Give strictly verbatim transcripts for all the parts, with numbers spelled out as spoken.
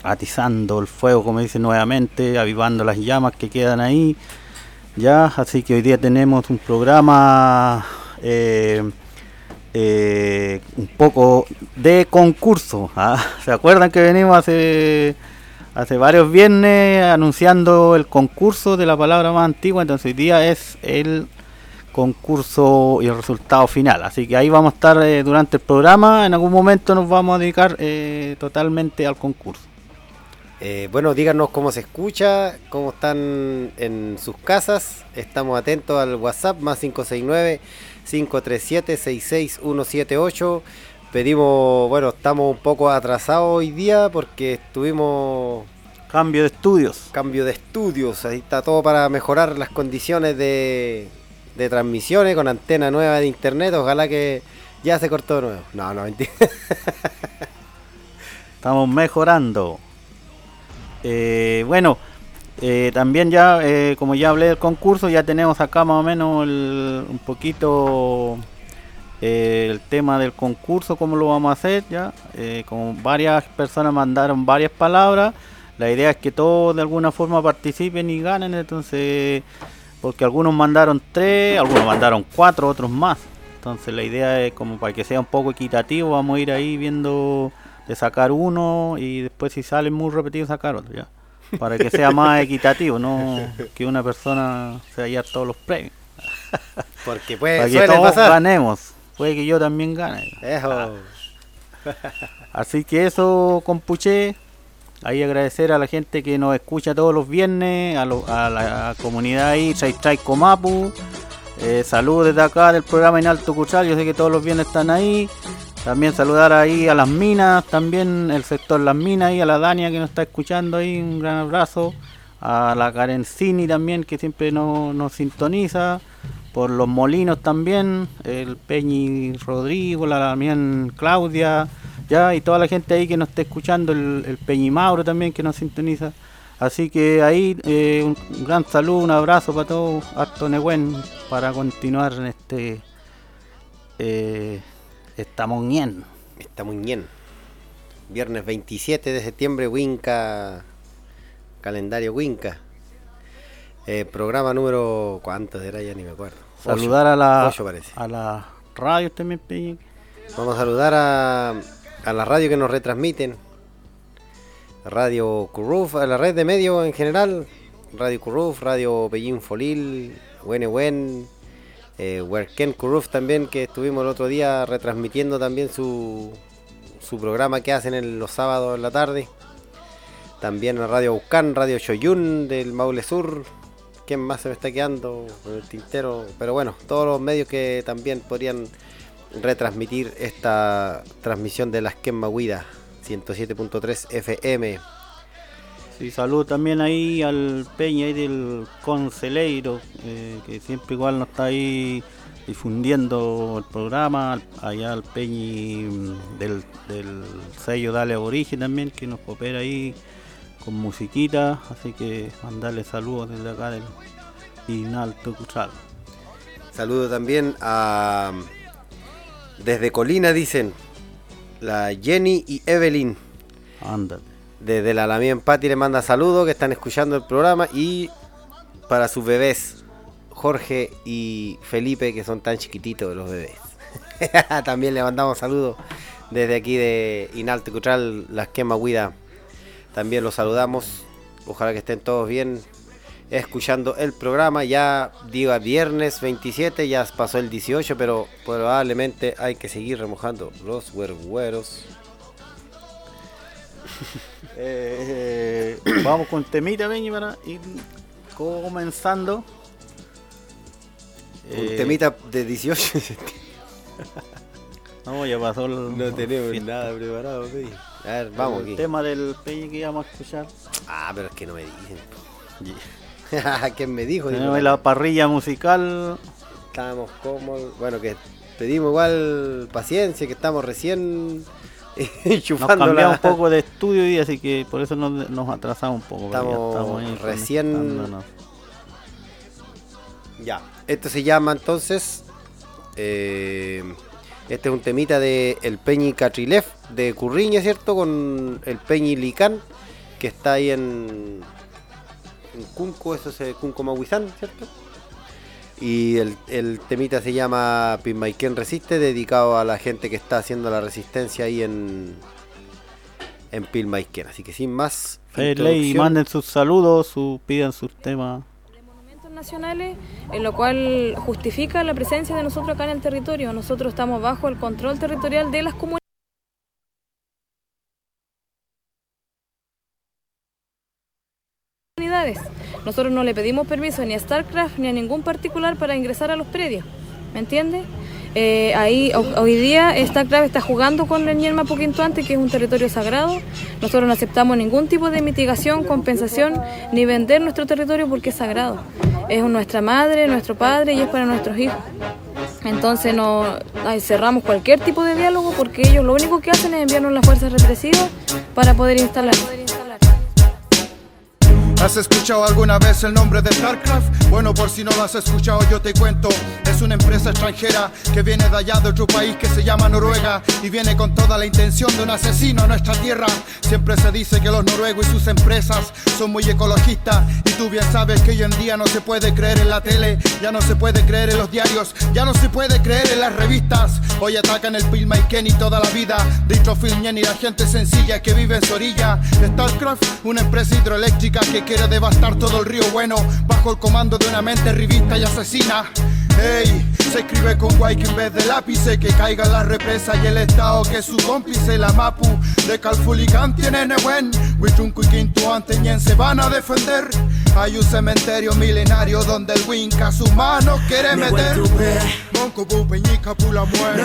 atizando el fuego, como dice nuevamente, avivando las llamas que quedan ahí. Ya, así que hoy día tenemos un programa eh, eh, un poco de concurso. ¿Ah? ¿Se acuerdan que venimos hace, hace varios viernes anunciando el concurso de la palabra más antigua? Entonces hoy día es el concurso y el resultado final, así que ahí vamos a estar eh, durante el programa. En algún momento nos vamos a dedicar eh, totalmente al concurso. Eh, bueno, díganos cómo se escucha, cómo están en sus casas. Estamos atentos al WhatsApp más cinco seis nueve, cinco tres siete, seis seis uno siete ocho. Pedimos, bueno, estamos un poco atrasados hoy día porque estuvimos... Cambio de estudios. Cambio de estudios, ahí está todo para mejorar las condiciones de... de transmisiones con antena nueva de internet. Ojalá que ya se cortó de nuevo. No, no, mentira. Estamos mejorando. Eh, bueno, eh, también ya, eh, como ya hablé del concurso, ya tenemos acá más o menos el, un poquito eh, el tema del concurso, cómo lo vamos a hacer ya. Eh, como varias personas mandaron varias palabras, la idea es que todos de alguna forma participen y ganen, entonces... porque algunos mandaron tres, algunos mandaron cuatro, otros más. Entonces la idea es como para que sea un poco equitativo, vamos a ir ahí viendo de sacar uno y después si sale muy repetido sacar otro, ya. Para que sea más equitativo, no que una persona se vaya todos los premios. Porque puede, para que todos pasar. Ganemos, puede que yo también gane. Eso. Así que eso, compuché. Ahí agradecer a la gente que nos escucha todos los viernes, a, lo, a la comunidad ahí, Trai Trai Comapu. Eh, saludos desde acá del programa En Alto Cuchal, yo sé que todos los viernes están ahí. También saludar ahí a las minas, también el sector Las Minas, ahí a la Dania que nos está escuchando ahí, un gran abrazo. A la Karencini también que siempre nos, nos sintoniza. Por los molinos también, el Peñi Rodrigo, la también Claudia. Ya, y toda la gente ahí que nos está escuchando, el, el Peñi Mauro también que nos sintoniza. Así que ahí eh, un, un gran saludo, un abrazo para todos, harto Nehuen, para continuar en este eh, estamos bien. Estamos bien. Viernes veintisiete de septiembre, Winca, calendario Winca. Eh, programa número, ¿cuántos era? Ya ni me acuerdo. Saludar ocho, a la ocho parece. A la radio también, Peñi. Vamos a saludar a a la radio que nos retransmiten, Radio Curruf, a la red de medios en general, Radio Curruf, Radio Pellín Folil, Wenehuen, eh, Huerquén Curruf también, que estuvimos el otro día retransmitiendo también su, su programa que hacen en los sábados en la tarde. También a Radio Aucán, Radio Choyún del Maule Sur. ¿Quién más se me está quedando en el tintero? Pero bueno, todos los medios que también podrían retransmitir esta transmisión de las Quemahuida ciento siete punto tres F M. Sí, saludo también ahí al Peña ahí del Conceleiro, eh, que siempre igual nos está ahí difundiendo el programa, allá al Peñi del, del sello Dale Aborigen también, que nos coopera ahí con musiquita, así que mandarle saludos desde acá del Inalto Cuchal. Saludo también a desde Colina, dicen la Jenny y Evelyn. Ándate. Desde la Alameda Empati le manda saludos, que están escuchando el programa, y para sus bebés Jorge y Felipe, que son tan chiquititos los bebés. También le mandamos saludos desde aquí de Inalto Cuchal, las Quemahuida. También los saludamos, ojalá que estén todos bien escuchando el programa. Ya digo, viernes veintisiete, ya pasó el dieciocho, pero probablemente hay que seguir remojando los huergueros. eh, eh, vamos con temita, Peñi, para ir comenzando. Un eh, temita de dieciocho. No, ya pasó el... No tenemos fiesta. Nada preparado, Peñi. A ver, vamos. El aquí. tema del Peñi que íbamos a escuchar. Ah, pero es que no me dicen. ¿Quién me dijo? Tenemos la parrilla musical. Estamos como... Bueno, que pedimos igual paciencia, que estamos recién enchufando. Nos cambiamos la... un poco de estudio y así que por eso nos, nos atrasamos un poco. Estamos, estamos ahí recién... Ya, esto se llama entonces... Eh, este es un temita de el Peñi Catrilef de Curriña, ¿cierto? Con el Peñi Licán. que está ahí en, en Cunco, eso es Cunco Mahuizán, ¿cierto? Y el, el temita se llama Pilmaiquén Resiste, dedicado a la gente que está haciendo la resistencia ahí en, en Pilmaiquén. Así que sin más, Ley, manden sus saludos, sus, pidan sus temas. Monumentos nacionales, en lo cual justifica la presencia de nosotros acá en el territorio. Nosotros estamos bajo el control territorial de las comunidades. Nosotros no le pedimos permiso ni a StarCraft ni a ningún particular para ingresar a los predios, ¿me entiende? Eh, ahí ho- hoy día StarCraft está jugando con el Ñelma Puquintuante, que es un territorio sagrado. Nosotros no aceptamos ningún tipo de mitigación, compensación, ni vender nuestro territorio porque es sagrado. Es nuestra madre, nuestro padre y es para nuestros hijos. Entonces no ay, cerramos cualquier tipo de diálogo porque ellos lo único que hacen es enviarnos las fuerzas represivas para poder instalar. ¿Has escuchado alguna vez el nombre de StarCraft? Bueno, por si no lo has escuchado yo te cuento. Es una empresa extranjera que viene de allá de otro país que se llama Noruega y viene con toda la intención de un asesino a nuestra tierra. Siempre se dice que los noruegos y sus empresas son muy ecologistas y tú bien sabes que hoy en día no se puede creer en la tele, ya no se puede creer en los diarios, ya no se puede creer en las revistas. Hoy atacan el Pilmaiquén y toda la vida de Itrofilñén y la gente sencilla que vive en su orilla. StarCraft, una empresa hidroeléctrica que quiere devastar todo el río Bueno bajo el comando de una mente revista y asesina. Ey, se escribe con guay que en vez de lápices que caigan las represas y el estado que es su cómplice. La Mapu de Calfulicán tiene Nehuen, Huichuncu y Quintuanteñén se van a defender. Hay un cementerio milenario donde el Winca sus manos quiere meter. Monco, Pupeñica, Pula muere.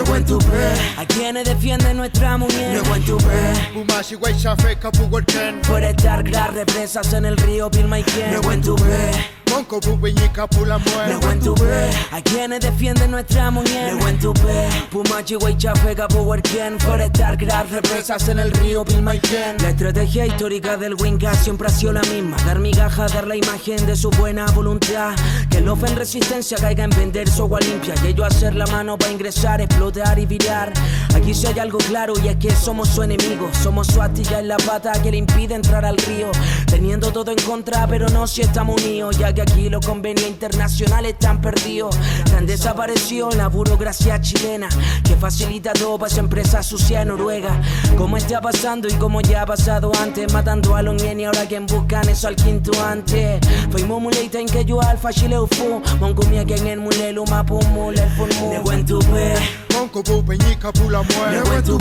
A quienes defienden nuestra mujer. Pumashi, Weichafe, Capuhuerchen. Por estar las represas en el río Pilmaiquén. Monco, Pupeñica, Pula muere. A quienes defienden nuestra mujer. Pumachi, Weichafe, Capuhuerchen. Por estar las represas en el río Pilmaiquén. La estrategia histórica del Winca siempre ha sido la misma: dar migajas, dar la imagen de su buena voluntad. Que el off en resistencia caiga en vender su agua limpia y ellos hacer la mano para ingresar, explotar y virar. Aquí sí hay algo claro y es que somos su enemigo. Somos su astilla en la pata que le impide entrar al río. Teniendo todo en contra pero no si estamos unidos, ya que aquí los convenios internacionales están perdidos. Han desaparecido la burocracia chilena que facilita todo para esa empresa sucia de Noruega. Como está pasando y como ya ha pasado antes, matando a los ñen y ahora quien buscan eso al quinto antes. Fuimos muleita en que yo alfa chileu fu. Mongumia que en el mulelo mapu mule el formu. De buen tupe. Monco, Pupeñica, Pula muere.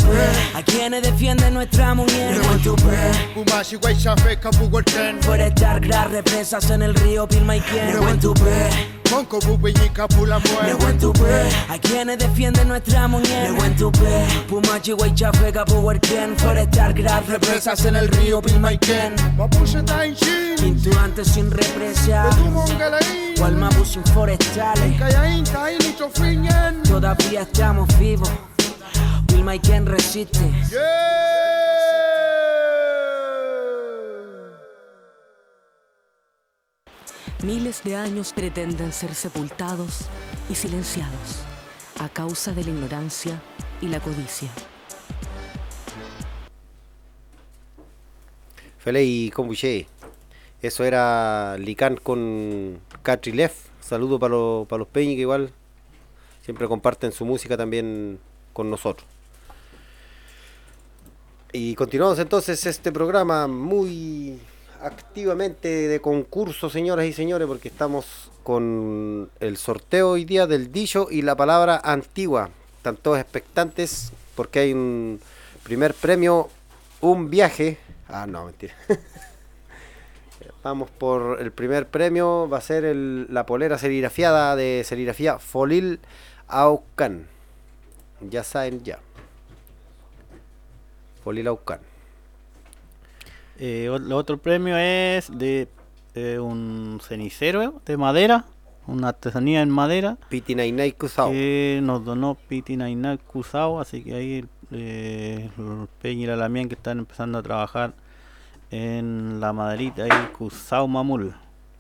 A quienes defienden nuestra mujer. Pumashi, Weichafe, Capuhuerchen. Por estar las represas en el río Pilmaiquén. Monco, Pupeñica, Pula muere. A quienes defienden nuestra mujer. Pumachi, Weichafe, Capuhuerchen. Por estar las represas en el río Pilmaiquén. Mapuche, Tainchin. Quinto antes sin represa. Betumongalaín. Gualmapu sin forestales. Cayaín, Taín y Trofilñén. Todavía estamos vivos. Pilmaiquén resiste. Yeah. Miles de años pretenden ser sepultados y silenciados a causa de la ignorancia y la codicia. Feley Kombuche. Eso era Lican con Catrilev. Saludo para los, para los Peñi que igual siempre comparten su música también con nosotros. Y continuamos entonces este programa muy activamente de concurso, señoras y señores, porque estamos con el sorteo hoy día del dicho y la palabra antigua. Están todos expectantes porque hay un primer premio, un viaje. Ah, no, mentira. Vamos por el primer premio, va a ser el, la polera serigrafiada de serigrafía Folil Aucan. Ya saben ya. Folil Aucan. Eh, el otro premio es de eh, un cenicero de madera, una artesanía en madera Pitinainay Cusao. que nos donó Pitinainay Cusao, así que ahí eh, el Peña y la Lamien que están empezando a trabajar en la maderita ahí, Cusao Mamul.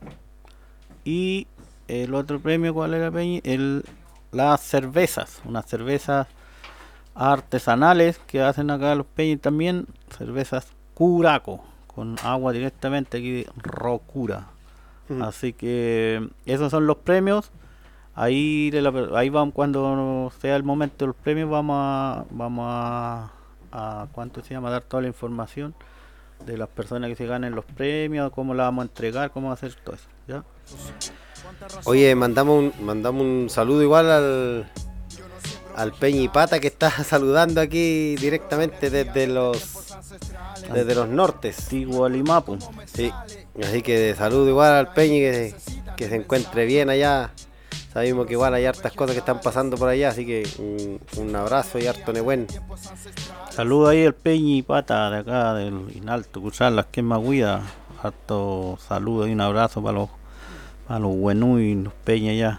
Y el otro premio, ¿cuál era, Peña? El, las cervezas, unas cervezas artesanales que hacen acá los Peña también, cervezas Curaco, con agua directamente aquí de Rocura. Mm. Así que esos son los premios. Ahí de la, ahí vamos, cuando sea el momento de los premios vamos a vamos a, a ¿cuánto se llama? A dar toda la información de las personas que se ganen los premios, cómo la vamos a entregar, cómo va a hacer todo eso, ¿ya? Oye, mandamos un, mandamos un saludo igual al al Peñi Pata que está saludando aquí directamente desde los desde los nortes. Antiguo Limapu. Sí, así que saludo igual al Peñi, que, que se encuentre bien allá. Sabemos que igual hay hartas cosas que están pasando por allá, así que un, un abrazo y harto nebuen. Saludo ahí al Peñi Pata de acá del Inalto Cuchal, las que más guida. Harto saludo y un abrazo para los para los buenú y los Peñi allá.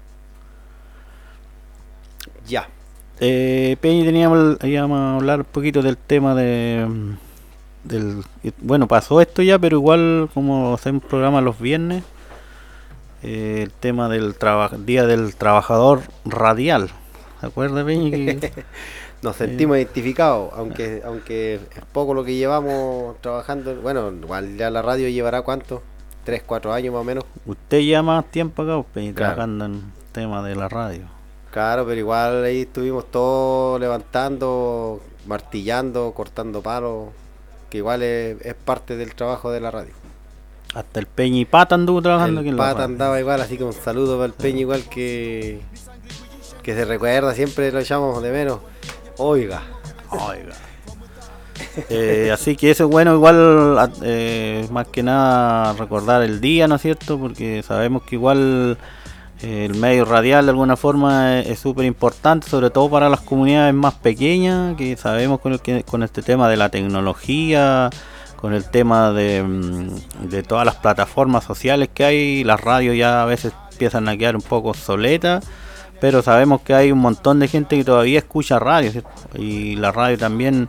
Ya. Eh, Peñi, teníamos, íbamos a hablar un poquito del tema de del bueno, pasó esto ya, pero igual como hacemos programa los viernes, eh, el tema del traba, día del trabajador radial. ¿Se acuerda, Peñi? Que, nos sentimos eh, identificados, aunque aunque es poco lo que llevamos trabajando. Bueno, igual ya la radio llevará ¿cuánto? tres, cuatro años más o menos. Usted lleva más tiempo acá, Peñi, claro, trabajando en el tema de la radio. Claro, pero igual ahí estuvimos todos levantando, martillando, cortando palos, que igual es, es parte del trabajo de la radio. Hasta el Peñi Pata anduvo trabajando el aquí en la radio. Pata andaba igual, así que un saludo para el Peñi, igual que que se recuerda, siempre lo echamos de menos. Oiga. Oiga. Eh, así que eso es bueno, igual eh, más que nada recordar el día, ¿no es cierto? Porque sabemos que igual eh, el medio radial de alguna forma es súper importante, sobre todo para las comunidades más pequeñas, que sabemos con, el, que, con este tema de la tecnología, con el tema de, de todas las plataformas sociales que hay, las radios ya a veces empiezan a quedar un poco obsoletas, pero sabemos que hay un montón de gente que todavía escucha radio, ¿cierto? Y la radio también,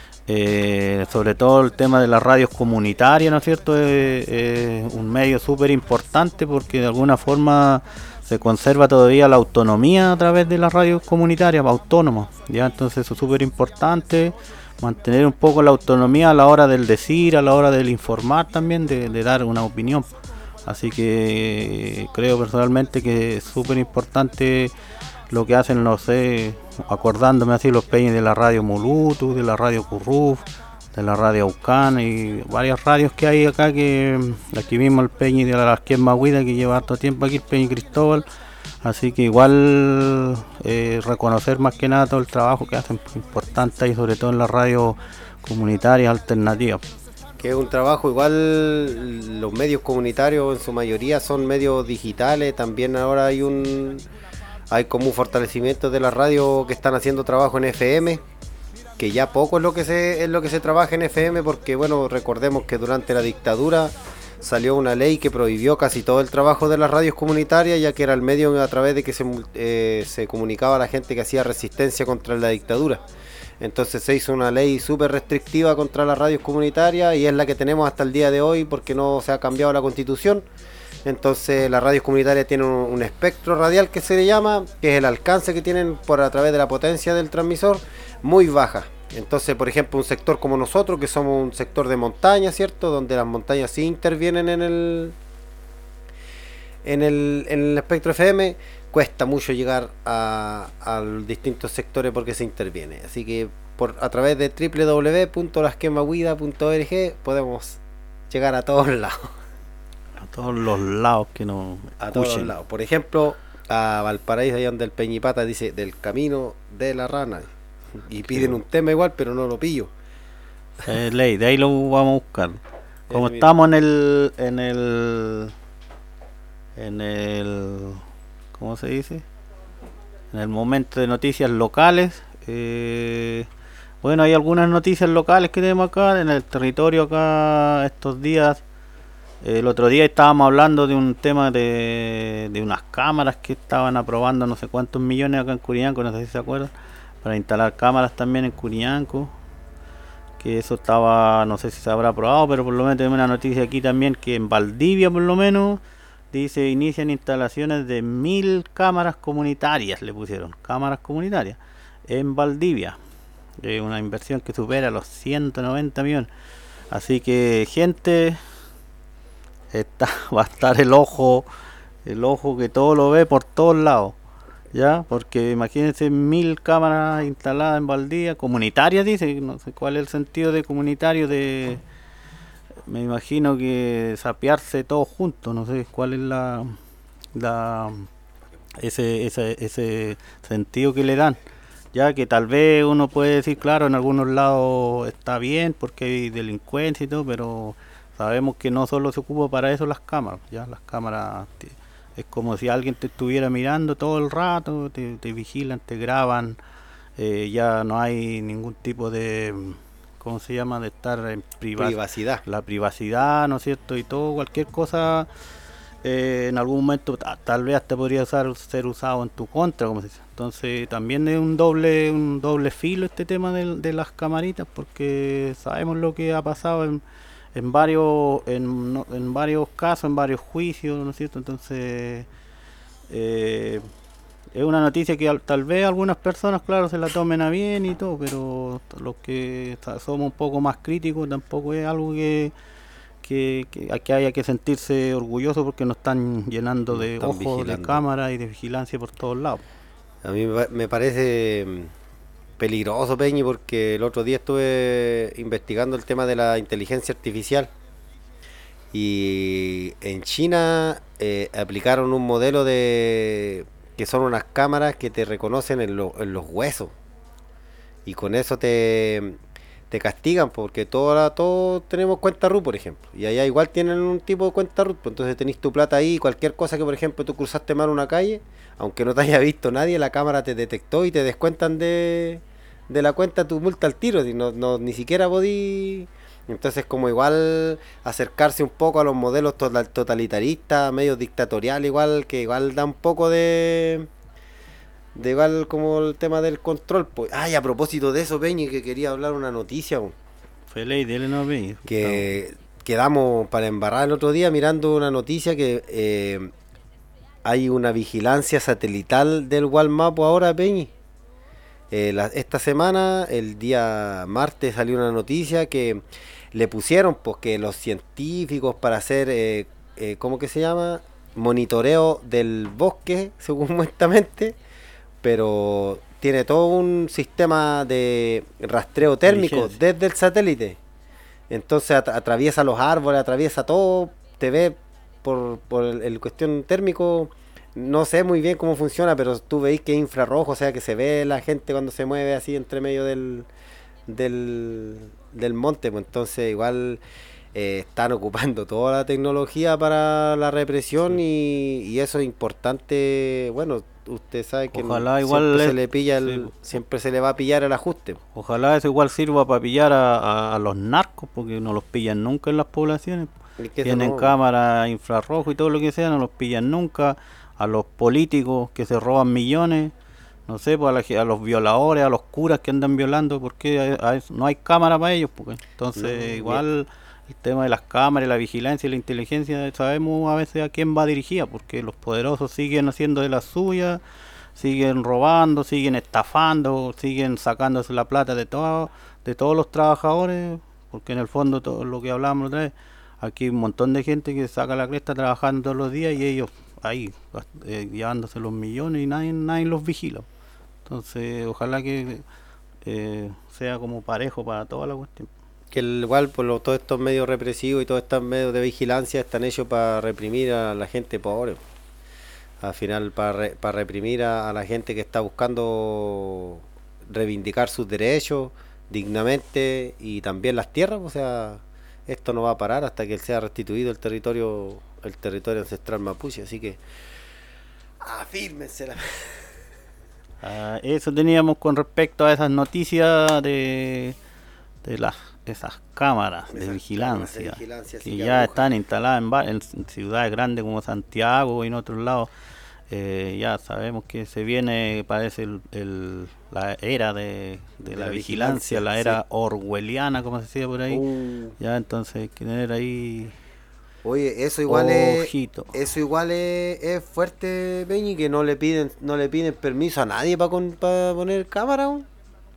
eh, sobre todo el tema de las radios comunitarias, ¿no es cierto? Es, es un medio súper importante porque de alguna forma se conserva todavía la autonomía a través de las radios comunitarias, autónomas, ¿ya? Entonces eso es súper importante, mantener un poco la autonomía a la hora del decir, a la hora del informar también, de, de dar una opinión. Así que creo personalmente que es súper importante lo que hacen, no sé, acordándome así los peñas de la radio Mulutu, de la radio Curruf, de la radio Aucán y varias radios que hay acá, que aquí mismo el peñi de la Lasquien Maguida, que lleva harto tiempo aquí, el peñi Cristóbal. Así que igual eh, reconocer más que nada todo el trabajo que hacen, importante, y sobre todo en las radios comunitarias alternativas. Que es un trabajo igual, los medios comunitarios en su mayoría son medios digitales, también ahora hay un hay como un fortalecimiento de las radios que están haciendo trabajo en F M, que ya poco es lo que se es lo que se trabaja en F M, porque bueno, recordemos que durante la dictadura salió una ley que prohibió casi todo el trabajo de las radios comunitarias, ya que era el medio a través de que se, eh, se comunicaba a la gente que hacía resistencia contra la dictadura. Entonces se hizo una ley súper restrictiva contra las radios comunitarias y es la que tenemos hasta el día de hoy porque no se ha cambiado la constitución. Entonces las radios comunitarias tienen un, un espectro radial que se le llama, que es el alcance que tienen por a través de la potencia del transmisor, muy baja. Entonces, por ejemplo, un sector como nosotros, que somos un sector de montaña, ¿cierto? Donde las montañas sí intervienen en el en el, en el espectro F M, cuesta mucho llegar a, a los distintos sectores porque se interviene. Así que por a través de doble u doble u doble u punto lasquemaguida punto org podemos llegar a todos lados. A todos los lados que nos a todos los lados. Por ejemplo, a Valparaíso, allá donde el Peñi Pata dice del camino de la rana. Y piden un tema igual, pero no lo pillo. Eh, ley, de ahí lo vamos a buscar. Como estamos en el en el en el ¿cómo se dice? En el momento de noticias locales, eh, bueno, hay algunas noticias locales que tenemos acá en el territorio acá estos días. El otro día estábamos hablando de un tema de, de unas cámaras que estaban aprobando no sé cuántos millones acá en Curianco, no sé si se acuerdan, para instalar cámaras también en Curianco, que eso estaba, no sé si se habrá aprobado, pero por lo menos tenemos una noticia aquí también que en Valdivia por lo menos dice inician instalaciones de mil cámaras comunitarias, le pusieron, cámaras comunitarias en Valdivia, eh, una inversión que supera los ciento noventa millones. Así que, gente, está, va a estar el ojo, el ojo que todo lo ve por todos lados, ya, porque imagínense mil cámaras instaladas en Valdivia, comunitarias, dice, no sé cuál es el sentido de comunitario, de, me imagino que sapearse todos juntos, no sé cuál es la, la ese, ese, ese sentido que le dan. Ya que tal vez uno puede decir, claro, en algunos lados está bien porque hay delincuencia y todo, pero sabemos que no solo se ocupa para eso las cámaras, ya las cámaras te, es como si alguien te estuviera mirando todo el rato, te, te vigilan, te graban, eh, ya no hay ningún tipo de, ¿cómo se llama?, de estar en priva- Privacidad. La privacidad, ¿no es cierto? Y todo, cualquier cosa, eh, en algún momento ta- tal vez hasta podría usar, ser usado en tu contra, como se dice. Entonces también es un doble un doble filo este tema de, de las camaritas, porque sabemos lo que ha pasado en, en varios en, no- en varios casos, en varios juicios, ¿no es cierto? Entonces eh, es una noticia que al- tal vez algunas personas, claro, se la tomen a bien y todo, pero los que ta- somos un poco más críticos tampoco es algo que que, que, que haya que sentirse orgulloso porque nos están llenando Nos de están ojos, de vigilando. cámaras y de vigilancia por todos lados. A mí me pa- me parece mm, peligroso, Peñi, porque el otro día estuve investigando el tema de la inteligencia artificial y en China eh, aplicaron un modelo de que son unas cámaras que te reconocen en, lo- en los huesos y con eso te, te castigan porque todos todos tenemos cuenta R U, por ejemplo, y allá igual tienen un tipo de cuenta R U, pues entonces tenés tu plata ahí y cualquier cosa que, por ejemplo, tú cruzaste mal una calle, aunque no te haya visto nadie, la cámara te detectó y te descuentan de, de la cuenta tu multa al tiro, y no, no, ni siquiera podí. Entonces, como igual acercarse un poco a los modelos total- totalitaristas, medios dictatoriales, igual que igual da un poco de de igual como el tema del control. Pues, ay, a propósito de eso, Peñi, que quería hablar una noticia, po, Feliz, dile no ve. que quedamos para embarrar el otro día mirando una noticia que eh, hay una vigilancia satelital del Walmapu ahora, Peñi. Eh, la- esta semana, el día martes, salió una noticia que le pusieron, pues, que los científicos para hacer, eh, eh, ¿cómo que se llama? Monitoreo del bosque, supuestamente, pero tiene todo un sistema de rastreo térmico Inteligencia. desde el satélite. Entonces at- atraviesa los árboles, atraviesa todo, te ve por, por el, el cuestión térmico. No sé muy bien cómo funciona, pero tú veis que es infrarrojo, o sea que se ve la gente cuando se mueve así entre medio del, del, del monte. Pues entonces igual eh, están ocupando toda la tecnología para la represión y, y eso es importante. Bueno, usted sabe que Ojalá siempre igual se es- le pilla el, sí, pues. siempre se le va a pillar el ajuste. Ojalá eso igual sirva para pillar a, a- a los narcos, porque no los pillan nunca en las poblaciones. Y que eso Tienen no- cámaras infrarrojo y todo lo que sea, no los pillan nunca. A los políticos que se roban millones, no sé, pues a, la ge- a los violadores, a los curas que andan violando, porque a- a eso- no hay cámara para ellos. Porque, entonces, No, igual el tema de las cámaras, la vigilancia y la inteligencia, sabemos a veces a quién va dirigida, porque los poderosos siguen haciendo de las suyas, siguen robando, siguen estafando, siguen sacándose la plata de todo, de todos los trabajadores, porque en el fondo todo lo que hablábamos otra vez, aquí hay un montón de gente que saca la cresta trabajando todos los días y ellos ahí eh, llevándose los millones y nadie, nadie los vigila. Entonces, ojalá que eh, sea como parejo para toda la cuestión. Que el- igual por lo- todos estos medios represivos y todos estos medios de vigilancia están hechos para reprimir a la gente pobre. Al final para, re- para reprimir a, a la gente que está buscando reivindicar sus derechos dignamente y también las tierras. O sea, esto no va a parar hasta que sea restituido el territorio el territorio ancestral mapuche. Así que afírmense la... Ah, eso teníamos con respecto a esas noticias de, de las esas cámaras de Esas vigilancia, cámaras de vigilancia, que sí, que ya arrojan. están instaladas en, va- en ciudades grandes como Santiago y en otros lados. Eh, ya sabemos que se viene, parece, el, el- la era de, de De la, la vigilancia, vigilancia, la sí. era orwelliana, como se decía por ahí. Uh, Ya, entonces hay que tener ahí Oye, eso igual es, ojito. eso igual es, es fuerte, Peñi, que no le piden, no le piden permiso a nadie para poner cámara. ¿O?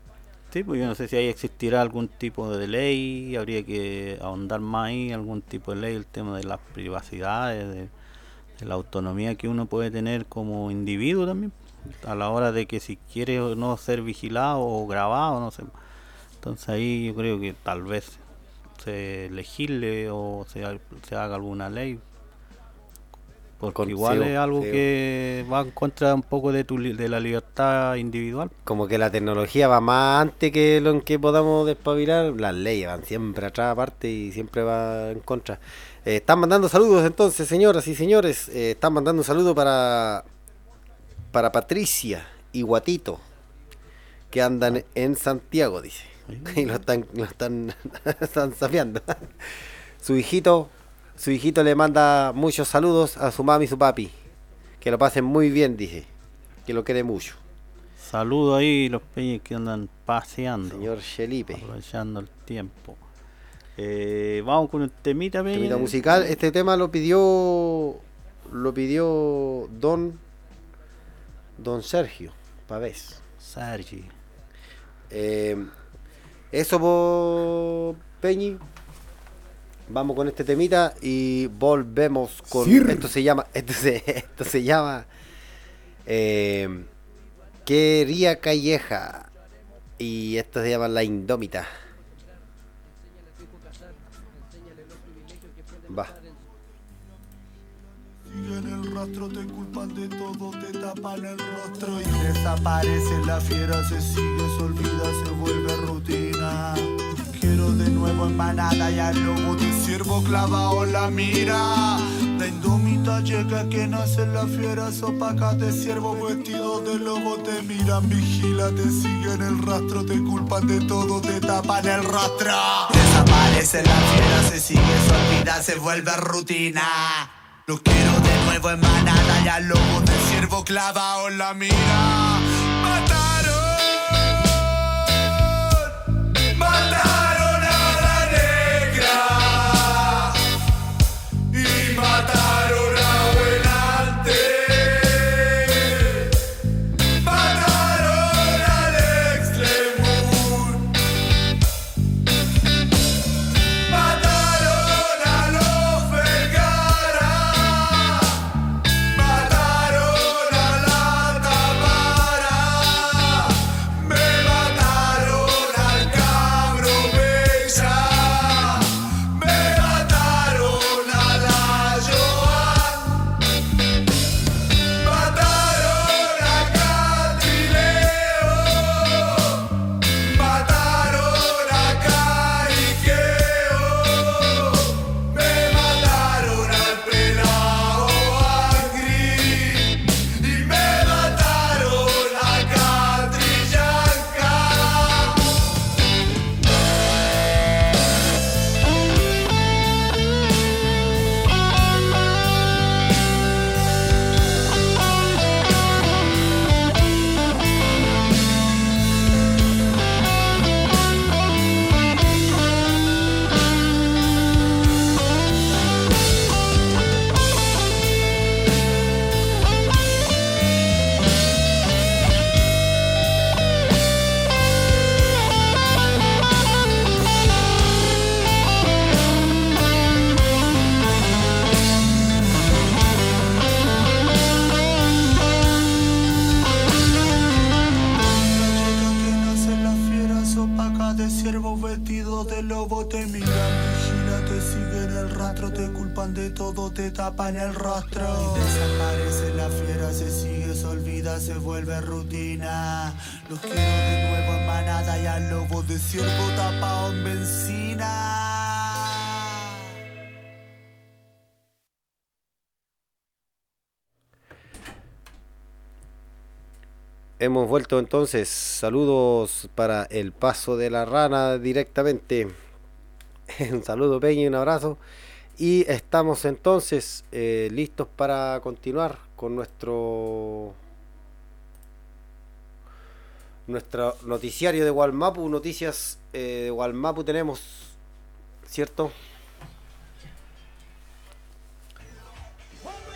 Sí, pues yo no sé si ahí existirá algún tipo de ley, habría que ahondar más ahí, algún tipo de ley, el tema de las privacidades, de, de la autonomía que uno puede tener como individuo también, a la hora de que si quiere o no ser vigilado o grabado, no sé. Entonces ahí yo creo que tal vez se legisle o se, se haga alguna ley. Porque Con- igual sí, es algo sí. que va en contra un poco de tu li- de la libertad individual. Como que la tecnología va más antes que lo en que podamos despabilar. Las leyes van siempre atrás aparte y siempre va en contra. Eh, están mandando saludos entonces, señoras y señores. Eh, están mandando un saludo para para Patricia y Guatito, que andan en Santiago, dice. Y lo están, lo están, están sapeando. Su hijito, su hijito le manda muchos saludos a su mami y su papi. Que lo pasen muy bien, dice. Que lo quiere mucho. Saludos ahí los peñas que andan paseando, Señor Felipe. aprovechando el tiempo. Eh, vamos con un temita, peña. Temita musical. Este tema lo pidió, lo pidió Don, Don Sergio Pavés. Sergi. Eh, eso por Peñi. Vamos con este temita y volvemos con Sir. esto se llama esto se, esto se llama eh, Quería Calleja y esto se llama La Indómita. Va. Siguen el rastro, te culpan de todo, te tapan el rostro y desaparece la fiera, se sigue, se olvida, se vuelve rutina. Quiero de nuevo en manada y al lobo de ciervo clavado en la mira. La indómita llega que nace la fiera, sopaca de ciervo vestido de lobo te miran, vigila, te siguen el rastro, te culpan de todo, te tapan el rostro. Desaparece la fiera, se sigue, se olvida, se vuelve rutina. Los quiero de nuevo en manada y al lobo de ciervo clavado en la mira. Mataron, mataron a la negra y mataron a Buenante. Mataron al ex Lemur. Mataron a los Vergara. Mataron a la Tamara. Me mataron al cabro Bella. Me mataron a la Joan. Mataron a Catileo. Mataron a Cariqueo. Me mataron al pelao Angry. Y me mataron a Catrillanca. Llega que nace la fiera, sopaca de ciervo vestido de lobo te miran, vigila, te siguen el rastro, te culpan de todo, te tapan el rostro. Y desaparece la fiera, se sigue, se olvida, se vuelve rutina. Los quiero de nuevo en manada y al lobo de ciervo tapado en benzina. Hemos vuelto entonces. Saludos para el Paso de la Rana directamente. Un saludo, Peña, y un abrazo. Y estamos entonces eh, listos para continuar con nuestro nuestro noticiario de Gualmapu. Noticias eh, de Gualmapu tenemos, ¿cierto?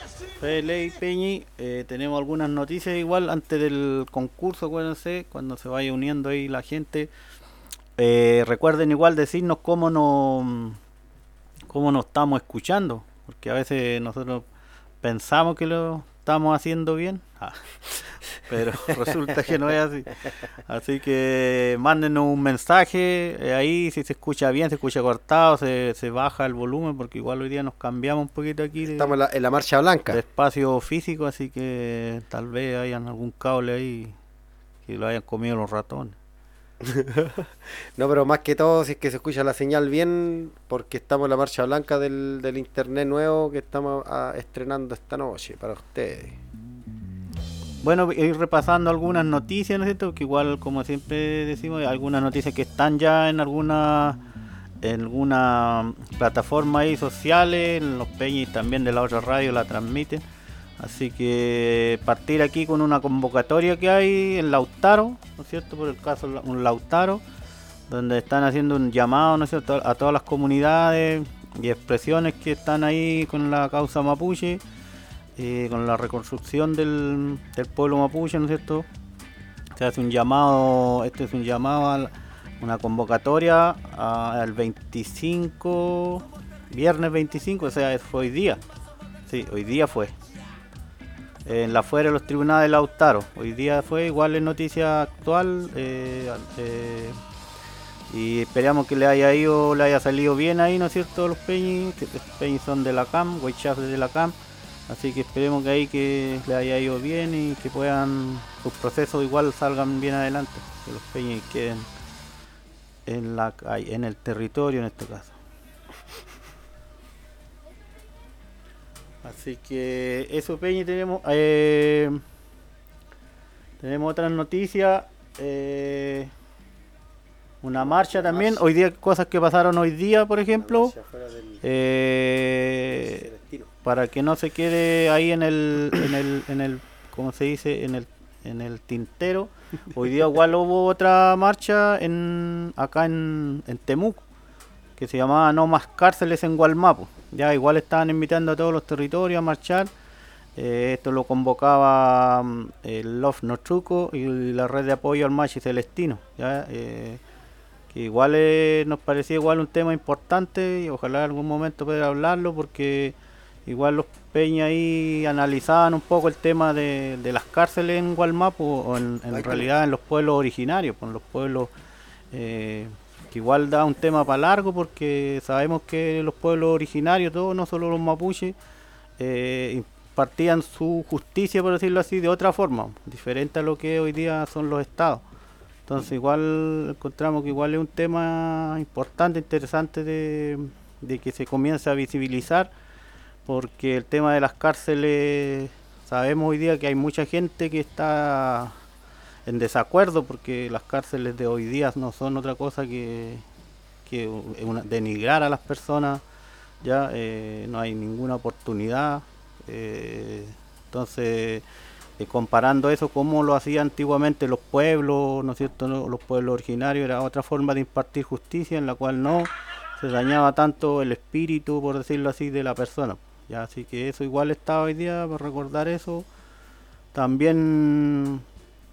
Fede Ley, Peñi, eh, tenemos algunas noticias igual antes del concurso, acuérdense, cuando se vaya uniendo ahí la gente. Eh, recuerden igual decirnos cómo nos, cómo nos estamos escuchando, porque a veces nosotros pensamos que lo estamos haciendo bien, ah, pero resulta que no es así. Así que mándenos un mensaje eh, ahí, si se escucha bien, se escucha cortado, se, se baja el volumen, porque igual hoy día nos cambiamos un poquito aquí de, Estamos en la, en la marcha blanca. de espacio físico, así que tal vez hayan algún cable ahí que lo hayan comido los ratones. No, pero más que todo, si es que se escucha la señal bien, porque estamos en la marcha blanca del, del internet nuevo que estamos ah, estrenando esta noche para ustedes. Bueno, ir repasando algunas noticias, ¿no es cierto? Que igual, como siempre decimos, hay algunas noticias que están ya en alguna en alguna plataforma ahí sociales, en los peñas y también de la otra radio la transmiten. Así que partir aquí con una convocatoria que hay en Lautaro, ¿no es cierto? Por el caso de un Lautaro, donde están haciendo un llamado, ¿no es cierto?, a todas las comunidades y expresiones que están ahí con la causa mapuche, eh, con la reconstrucción del, del pueblo mapuche, ¿no es cierto? Se hace un llamado, este es un llamado a una convocatoria al veinticinco, viernes veinticinco, o sea, fue hoy día, sí, hoy día fue. En la afuera de los tribunales de Lautaro. Hoy día fue igual en noticia actual eh, eh, y esperamos que le haya ido, le haya salido bien ahí, ¿no es cierto? Los peñis, que los peñis son de la C A M, Huaychaf de la C A M, así que esperemos que ahí que le haya ido bien y que puedan, sus procesos igual salgan bien adelante, que los peñis queden en la en el territorio en este caso. Así que eso, Peñi, tenemos eh, tenemos otras noticias, eh, una marcha también, hoy día, cosas que pasaron hoy día, por ejemplo, eh, para que no se quede ahí en el, en el, en el, ¿cómo se dice? En el, en el tintero. Hoy día igual hubo otra marcha en acá en, en Temuco, que se llamaba No Más Cárceles en Gualmapu. Ya igual estaban invitando a todos los territorios a marchar. Eh, esto lo convocaba um, el Love Nochuco y la red de apoyo al Machi Celestino. Ya, eh, que igual eh, nos parecía igual un tema importante y ojalá en algún momento poder hablarlo, porque igual los peñas ahí analizaban un poco el tema de, de las cárceles en Gualmapu, o en, en realidad en los pueblos originarios, con los pueblos eh, que igual da un tema para largo, porque sabemos que los pueblos originarios, todos, no solo los mapuches, eh, impartían su justicia, por decirlo así, de otra forma, diferente a lo que hoy día son los estados. Entonces igual encontramos que igual es un tema importante, interesante de, de que se comience a visibilizar, porque el tema de las cárceles, sabemos hoy día que hay mucha gente que está en desacuerdo, porque las cárceles de hoy día no son otra cosa que, que una, denigrar a las personas, ya eh, no hay ninguna oportunidad, eh, entonces eh, comparando eso como lo hacían antiguamente los pueblos, ¿no es cierto? No, los pueblos originarios era otra forma de impartir justicia, en la cual no se dañaba tanto el espíritu, por decirlo así, de la persona, ya, así que eso igual está hoy día para recordar eso. También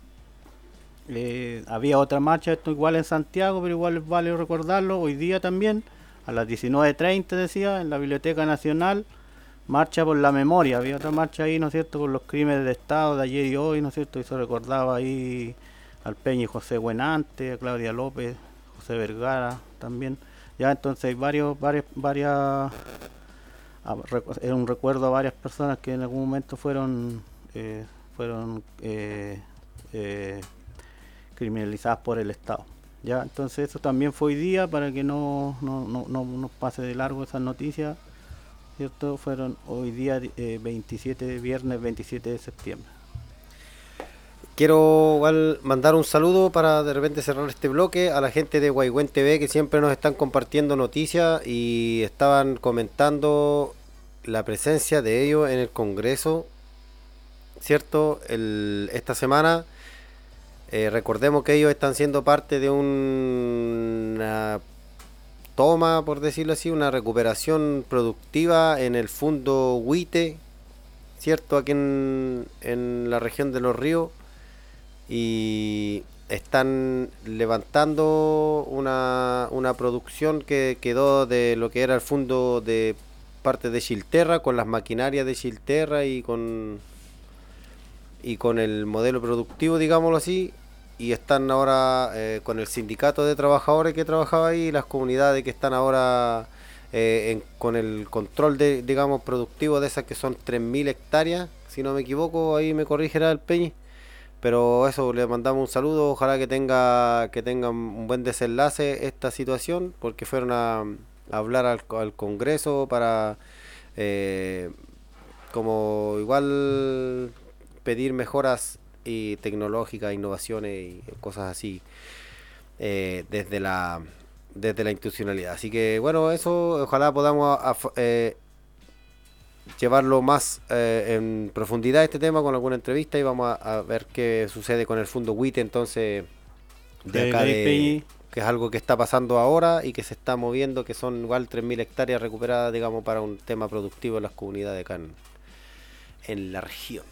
Eh, había otra marcha, esto igual en Santiago, pero igual vale recordarlo, hoy día también, a las diecinueve treinta decía, en la Biblioteca Nacional, marcha por la memoria, había otra marcha ahí, ¿no es cierto?, por los crímenes de Estado de ayer y hoy, ¿no es cierto?, y se recordaba ahí al Peña y José Buenante, a Claudia López, José Vergara también, ya, entonces hay varios, varias, varias, era un recuerdo a varias personas que en algún momento fueron, eh, fueron, eh, eh, criminalizadas por el Estado. Ya, entonces eso también fue hoy día, para que no no, no, no nos pase de largo esas noticias, ¿cierto? Fueron hoy día eh, veintisiete, viernes veintisiete de septiembre. Quiero igual mandar un saludo para de repente cerrar este bloque a la gente de Guaigüen T V, que siempre nos están compartiendo noticias y estaban comentando la presencia de ellos en el Congreso, ¿cierto? El, esta semana. Eh, recordemos que ellos están siendo parte de un, una toma, por decirlo así, una recuperación productiva en el Fundo Huite, ¿cierto? Aquí en, en la región de Los Ríos, y están levantando una, una producción que quedó de lo que era el fondo de parte de Chilterra, con las maquinarias de Chilterra y con y con el modelo productivo, digámoslo así, y están ahora eh, con el sindicato de trabajadores que trabajaba ahí, y las comunidades que están ahora eh, en, con el control de, digamos, productivo de esas que son tres mil hectáreas, si no me equivoco, ahí me corrigirá el Peñi. Pero eso, le mandamos un saludo, ojalá que tenga que tenga un buen desenlace esta situación, porque fueron a, a hablar al, al Congreso para eh, como igual pedir mejoras y tecnológicas, innovaciones y cosas así eh, desde la desde la institucionalidad. Así que bueno, eso, ojalá podamos a, a, eh, llevarlo más eh, en profundidad este tema con alguna entrevista, y vamos a, a ver qué sucede con el fondo W I T E entonces de acá, de, que es algo que está pasando ahora y que se está moviendo, que son igual tres mil hectáreas recuperadas, digamos, para un tema productivo en las comunidades acá en, en la región.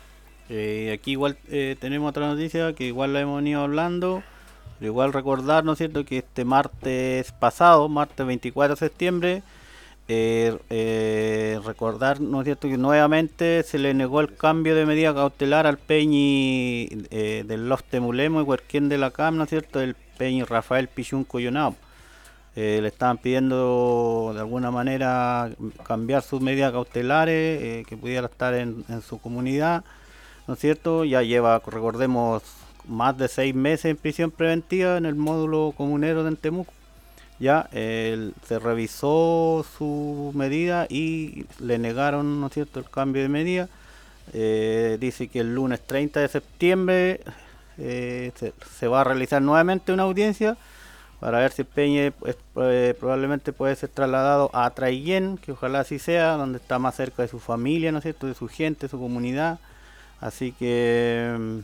Eh, aquí igual eh, tenemos otra noticia que igual la hemos venido hablando, pero igual recordar, ¿no es cierto?, que este martes pasado, martes veinticuatro de septiembre, eh, eh, recordar, ¿no es cierto?, que nuevamente se le negó el cambio de medida cautelar al Peñi eh, del Los Temulemo y Huerquén de la C A M, ¿no es cierto?, el Peñi Rafael Pichún Coyonao. Eh, le estaban pidiendo de alguna manera cambiar sus medidas cautelares, eh, que pudiera estar en, en su comunidad, ¿no es cierto? Ya lleva, recordemos, más de seis meses en prisión preventiva en el módulo comunero de Temuco. Ya eh, se revisó su medida y le negaron, ¿no es cierto?, el cambio de medida. Eh, dice que el lunes treinta de septiembre eh, se, se va a realizar nuevamente una audiencia para ver si Peña pues, eh, probablemente puede ser trasladado a Traillén, que ojalá así sea, donde está más cerca de su familia, ¿no es cierto?, de su gente, de su comunidad. Así que um,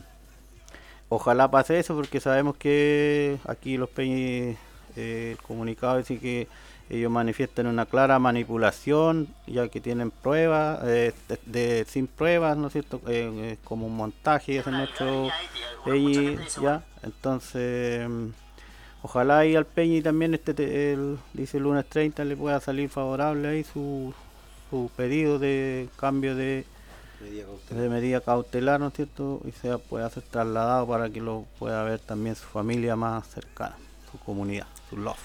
ojalá pase eso, porque sabemos que aquí los Peñas, eh, el comunicado dice que ellos manifiestan una clara manipulación, ya que tienen pruebas, eh, de, de, sin pruebas, ¿no es cierto?, eh, eh, como un montaje, hacen nuestro Peñi, ya, entonces um, ojalá ahí al Peñi también este el, dice el lunes treinta le pueda salir favorable ahí su, su pedido de cambio de medida cautelar. de medida cautelar, ¿no es cierto?, y sea pueda ser trasladado para que lo pueda ver también su familia más cercana, su comunidad, su love.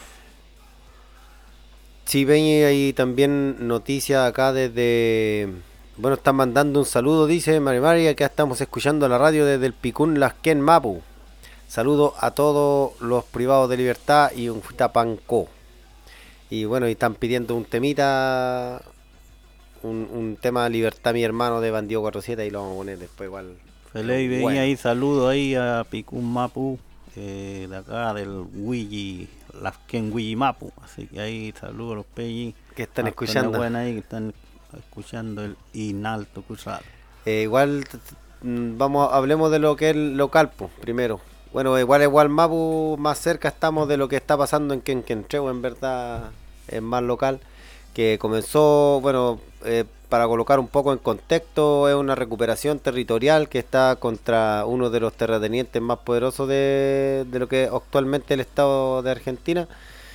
Sí, Peñi, hay también noticias acá desde, bueno, están mandando un saludo, dice Mari Mari, acá estamos escuchando la radio desde el Picún Lasquén Mapu. Saludo a todos los privados de libertad y un tapanco. Y bueno, y están pidiendo un temita, un, un tema de libertad, mi hermano, de Bandido cuarenta y siete, y lo vamos a poner después igual. Feliz venía bueno. Ahí, saludo ahí a Picún Mapu, eh, de acá del Wiji, Lasquén Wiji Mapu. Así que ahí saludo a los Peñi que están escuchando. Buena ahí, que están escuchando el Inalto Cruzado. Eh, igual, vamos, hablemos de lo que es el local, pues, primero. Bueno, igual igual Mapu, más cerca estamos de lo que está pasando en Quenquentreu, en verdad es más local, que comenzó, bueno, eh, para colocar un poco en contexto, es una recuperación territorial que está contra uno de los terratenientes más poderosos de, de lo que es actualmente el Estado de Argentina,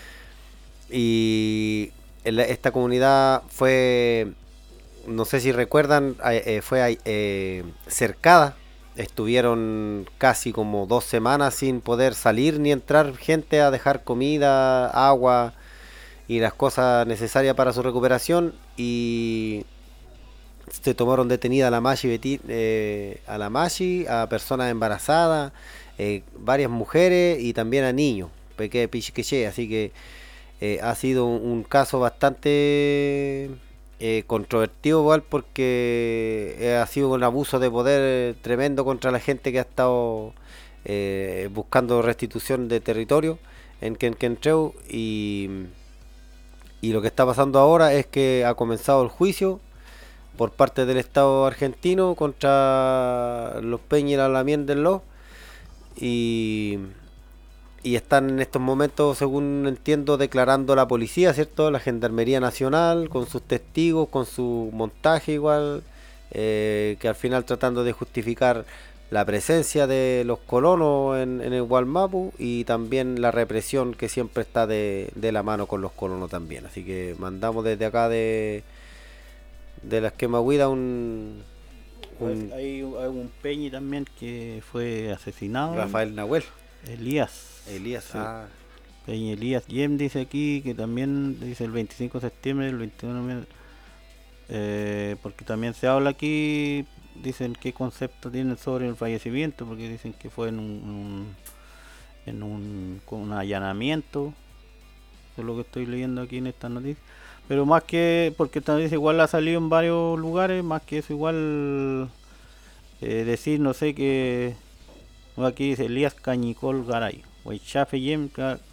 y esta comunidad fue, no sé si recuerdan, eh, fue eh, cercada. Estuvieron casi como dos semanas sin poder salir ni entrar gente a dejar comida, agua y las cosas necesarias para su recuperación, y se tomaron detenida a la Machi, eh, a la Machi, a personas embarazadas, eh, varias mujeres y también a niños, peque pichiqueche, así que eh, ha sido un, un caso bastante Eh, controvertido igual, porque eh, ha sido un abuso de poder tremendo contra la gente que ha estado eh, buscando restitución de territorio en Quenquentreu, y, y lo que está pasando ahora es que ha comenzado el juicio por parte del Estado argentino contra los Peñi y la Lamien del Lo, y y están en estos momentos, según entiendo, declarando la policía, ¿cierto?, la Gendarmería Nacional, con sus testigos, con su montaje igual, eh, que al final tratando de justificar la presencia de los colonos en, en el Wallmapu y también la represión que siempre está de, de la mano con los colonos también. Así que mandamos desde acá de, de la Esquema Huida un, un... Hay, hay un Peñi también que fue asesinado. Rafael Nahuel. Elías. Elías, sí. Ah. Peña Elías Yem dice aquí que también dice el veinticinco de septiembre, el veintiuno de noviembre. Eh, porque también se habla aquí, dicen qué concepto tienen sobre el fallecimiento, porque dicen que fue en un, un en un, con un allanamiento. Eso es lo que estoy leyendo aquí en esta noticia. Pero más que, porque esta noticia igual ha salido en varios lugares, más que eso igual eh, decir, no sé, que aquí dice Elías Cañicol Garay, Huaychafe Yem,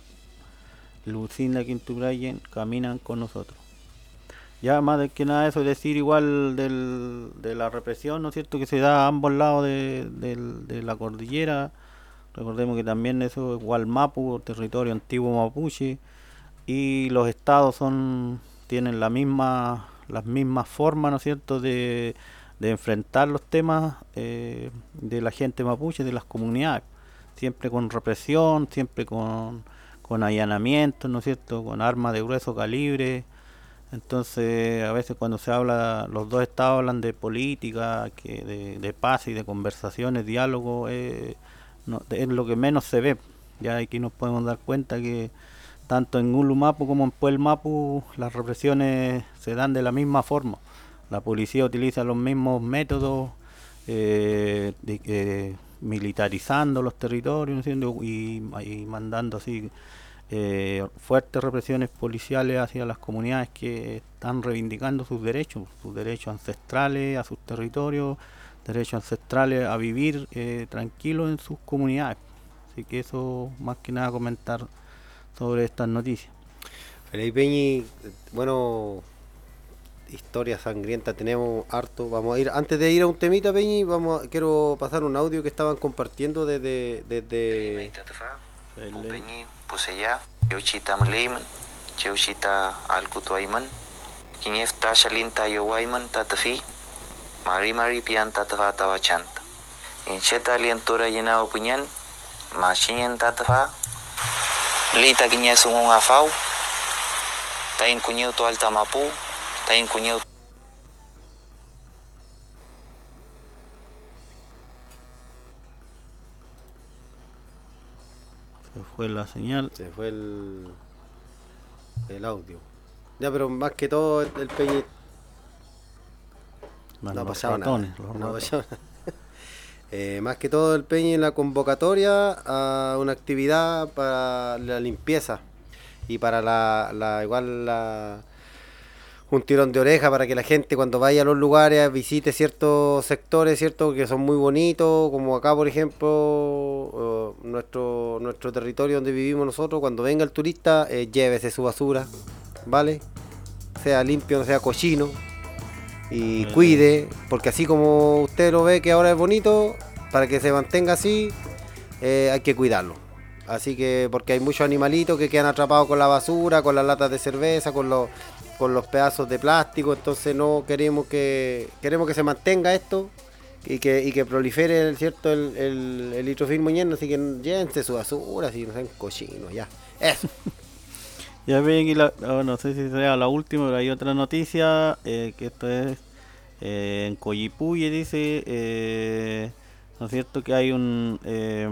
Lucinda Quintubrayen caminan con nosotros. Ya más de que nada eso es decir igual del, de la represión, ¿no es cierto?, que se da a ambos lados de, de, de la cordillera. Recordemos que también eso es Wallmapu, territorio antiguo mapuche, y los estados son tienen la misma las mismas formas, ¿no es cierto?, de, de enfrentar los temas eh, de la gente mapuche, de las comunidades, siempre con represión, siempre con, con allanamientos, ¿no es cierto?, con armas de grueso calibre. Entonces, a veces cuando se habla, los dos estados hablan de política, que de, de paz y de conversaciones, diálogo, eh, no, es lo que menos se ve. Ya aquí nos podemos dar cuenta que tanto en Ulumapu como en Puelmapu las represiones se dan de la misma forma. La policía utiliza los mismos métodos, eh, de, eh, militarizando los territorios, ¿no? y, y mandando así Eh, fuertes represiones policiales hacia las comunidades que están reivindicando sus derechos, sus derechos ancestrales a sus territorios, derechos ancestrales a vivir eh, tranquilos en sus comunidades. Así que eso más que nada comentar sobre estas noticias. Felipe Peñi, bueno, historia sangrienta tenemos harto. Vamos a ir, antes de ir a un temita, Peñi, vamos a, quiero pasar un audio que estaban compartiendo desde desde Peñi Puseya, Yochita Mleiman, Yochita Alcutuaiman, Kinef Tashalin Tayowaiman Tatafi, Mari Mari Pian Tatafa Tabachanta. Incheta Lientura Llenado Puñan, Machinyan Tatafa, Lita Quiñez un Afau, Tain Cuñeu to Altamapu, Tain Cuñeu. Se fue la señal. Se fue el, el audio. Ya, pero más que todo el, el Peñi Más no ha los pasado ratones, nada. los No ha ratones. pasado nada. Eh, más que todo el Peñi en la convocatoria a una actividad para la limpieza y para la, la igual la un tirón de oreja para que la gente cuando vaya a los lugares visite ciertos sectores, cierto, que son muy bonitos, como acá por ejemplo uh, nuestro nuestro territorio donde vivimos nosotros. Cuando venga el turista, eh, llévese su basura, ¿vale? Sea limpio, no sea cochino, y cuide, porque así como usted lo ve que ahora es bonito, para que se mantenga así, eh, hay que cuidarlo. Así que, porque hay muchos animalitos que quedan atrapados con la basura, con las latas de cerveza, con los con los pedazos de plástico. Entonces no queremos que queremos que se mantenga esto y que y que prolifere, cierto, el, el, el litrofilmo ñeno. Así que llévense su basura, así no sean cochinos, ya. Eso. Ya ven que la, oh, no sé si sea la última, pero hay otra noticia, eh, que esto es eh, en Coyipuye, dice, eh, ¿no es cierto?, que hay un eh,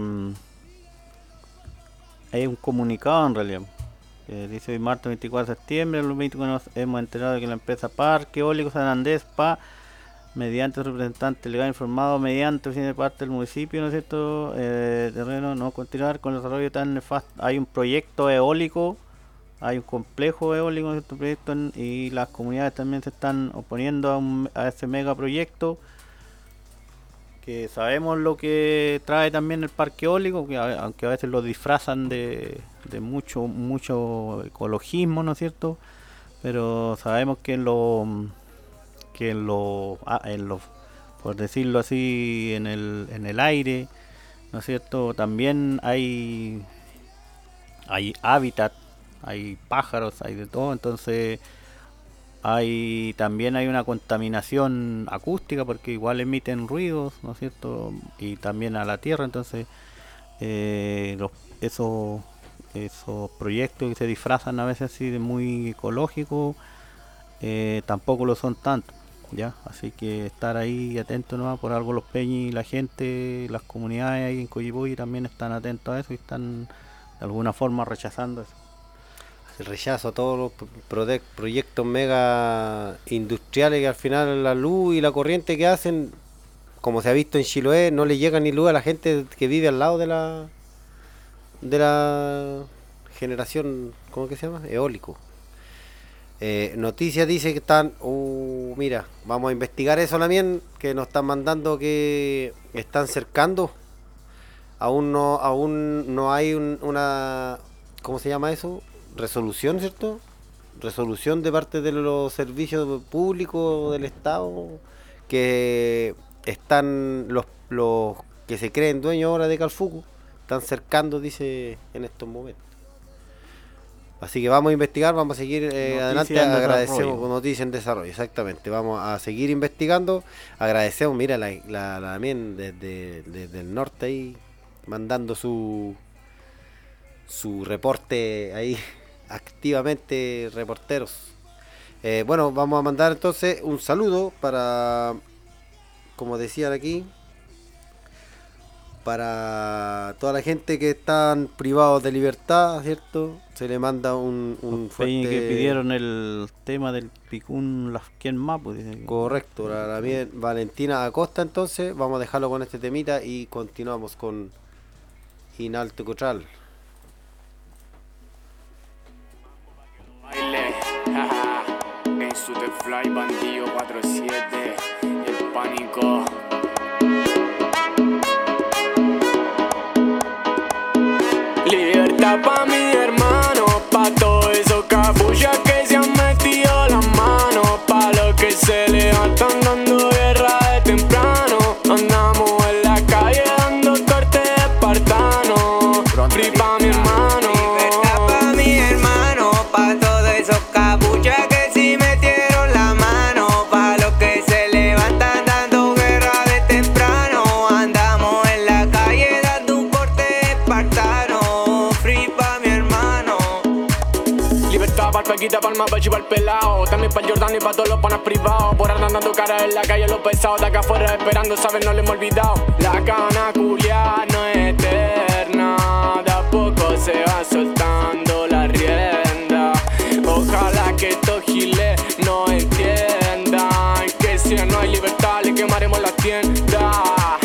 hay un comunicado en realidad, que dice hoy martes veinticuatro de septiembre, los veinticuatro nos hemos enterado de que la empresa Parque Eólico San Andrés, P A, mediante su representante legal informado, mediante de parte del municipio, ¿no es cierto?, eh, terreno, no continuar con el desarrollo tan nefasto. Hay un proyecto eólico, hay un complejo eólico en este proyecto, en, y las comunidades también se están oponiendo a, un, a ese megaproyecto, que sabemos lo que trae también el parque eólico, que a, aunque a veces lo disfrazan de, de mucho mucho ecologismo, ¿no es cierto?, pero sabemos que en lo que en lo, ah, en lo por decirlo así, en el en el aire, ¿no es cierto?, también hay hay hábitat, hay pájaros, hay de todo. Entonces hay también hay una contaminación acústica porque igual emiten ruidos, ¿no es cierto? Y también a la tierra, entonces eh, los, esos, esos proyectos que se disfrazan a veces así de muy ecológicos, eh, tampoco lo son tanto, ¿ya? Así que estar ahí atento, ¿no? Por algo los peñis, la gente, las comunidades ahí en Coyipulli también están atentos a eso y están de alguna forma rechazando eso. El rechazo a todos los pro proyectos mega industriales que al final la luz y la corriente que hacen, como se ha visto en Chiloé, no le llega ni luz a la gente que vive al lado de la de la generación, ¿cómo que se llama? Eólico. Eh, Noticias dice que están, uh, mira, vamos a investigar eso también, que nos están mandando que están cercando. Aún no, aún no hay un, una, ¿cómo se llama eso? Resolución, ¿cierto? Resolución de parte de los servicios públicos del Estado que están los, los que se creen dueños ahora de Calfuco, están cercando, dice, en estos momentos. Así que vamos a investigar, vamos a seguir eh, adelante. Agradecemos con Noticias en Desarrollo, exactamente. Vamos a seguir investigando. Agradecemos, mira, la, la, la también desde, desde el norte ahí mandando su su reporte ahí. Activamente reporteros. Eh, bueno, vamos a mandar entonces un saludo para, como decían aquí, para toda la gente que están privados de libertad, ¿cierto? Se le manda un, un fuerte... que pidieron el tema del Picún Lasquien Mapu. Correcto, la, la bien, Valentina Acosta. Entonces vamos a dejarlo con este temita y continuamos con Inalto Cotral. Su The Fly, Bandido cuatro siete y el pánico. Libertad pa' mi hermano, pa' todos esos capullas que se han metido las manos, pa' los que se levantan dando guerra de temprano. Andamos en la calle dando cortes espartanos. Free pa' mi hermano. Libertad pa' mi hermano, pa' todos esos capullas que Quita palma pa' chipar pelao, también pa' Jordan y pa' todos los panas privados. Por andar dando cara en la calle los pesados de acá afuera esperando, saben, no le hemos olvidado. La cana culia no es eterna, de a poco se va soltando la rienda. Ojalá que estos giles no entiendan que si no hay libertad le quemaremos las tiendas.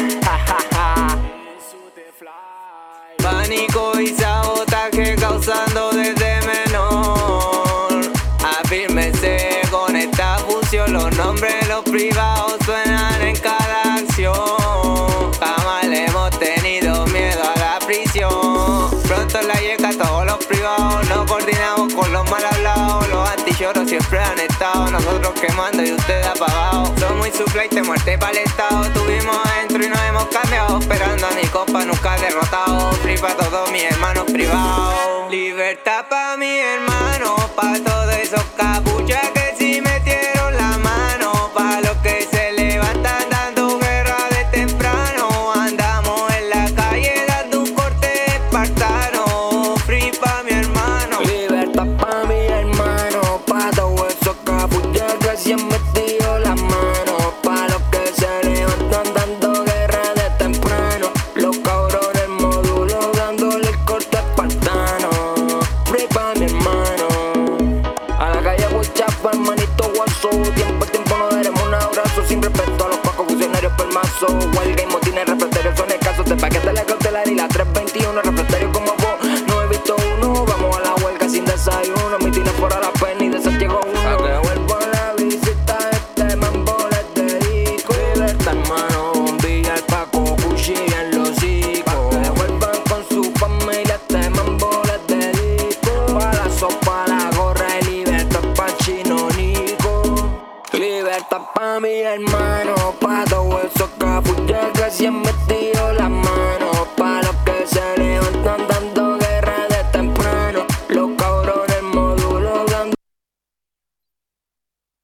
Pánico y sabotaje causando desde menor. Afírmense con esta fusión, los nombres los privados suenan en cada acción. Jamás le hemos tenido miedo a la prisión. Pronto la llega a todos los privados, nos coordinamos con los mal hablados. Los antichoros siempre han estado, nosotros quemando y ustedes apagados. Somos insuflates de muerte para el Estado, tuvimos adentro y nos hemos cambiado. Esperando a mi compa nunca derrotado. Free pa' todos mis hermanos privados. Libertad pa' mi hermano, pa' todos esos capuchas que sí metieron la mano, pa' los que se levantan dando guerra de temprano. Andamos en la calle dando un corte espartano. Free pa' mi hermano. Libertad pa' mi hermano, pa' todos esos capuchas que sí han metido la mano, pa' los que se levantan dando guerra de temprano. Los cabrones módulos dándole el corte espartano. Free pa' mi hermano. A la calle Huichapa, hermanito guaso. Tiempo a tiempo nos daremos un abrazo. Sin respeto a los pacos funcionarios por mazo. Huelga y motines refractarios son escasos. De paquete la cautelar y la tres veintiuno. Refractarios como vos, no he visto uno. Vamos a la huelga sin desayuno. Mitines fuera la pena y de eso llegó uno. A que vuelvo a la visita, este mambo les dedico. Libertad hermano, bombilla el paco, cuchilla en los hocicos. Pa' que vuelvan con su familia, este mambo les dedico. Pa' la sopa, la gorra y libertad pa' Chino Nico. Libertad pa' mi hermano, pa' todos esos capullas que se han metido las manos, pa' los que se levantan dando guerra de temprano. Los cabrones módulos dando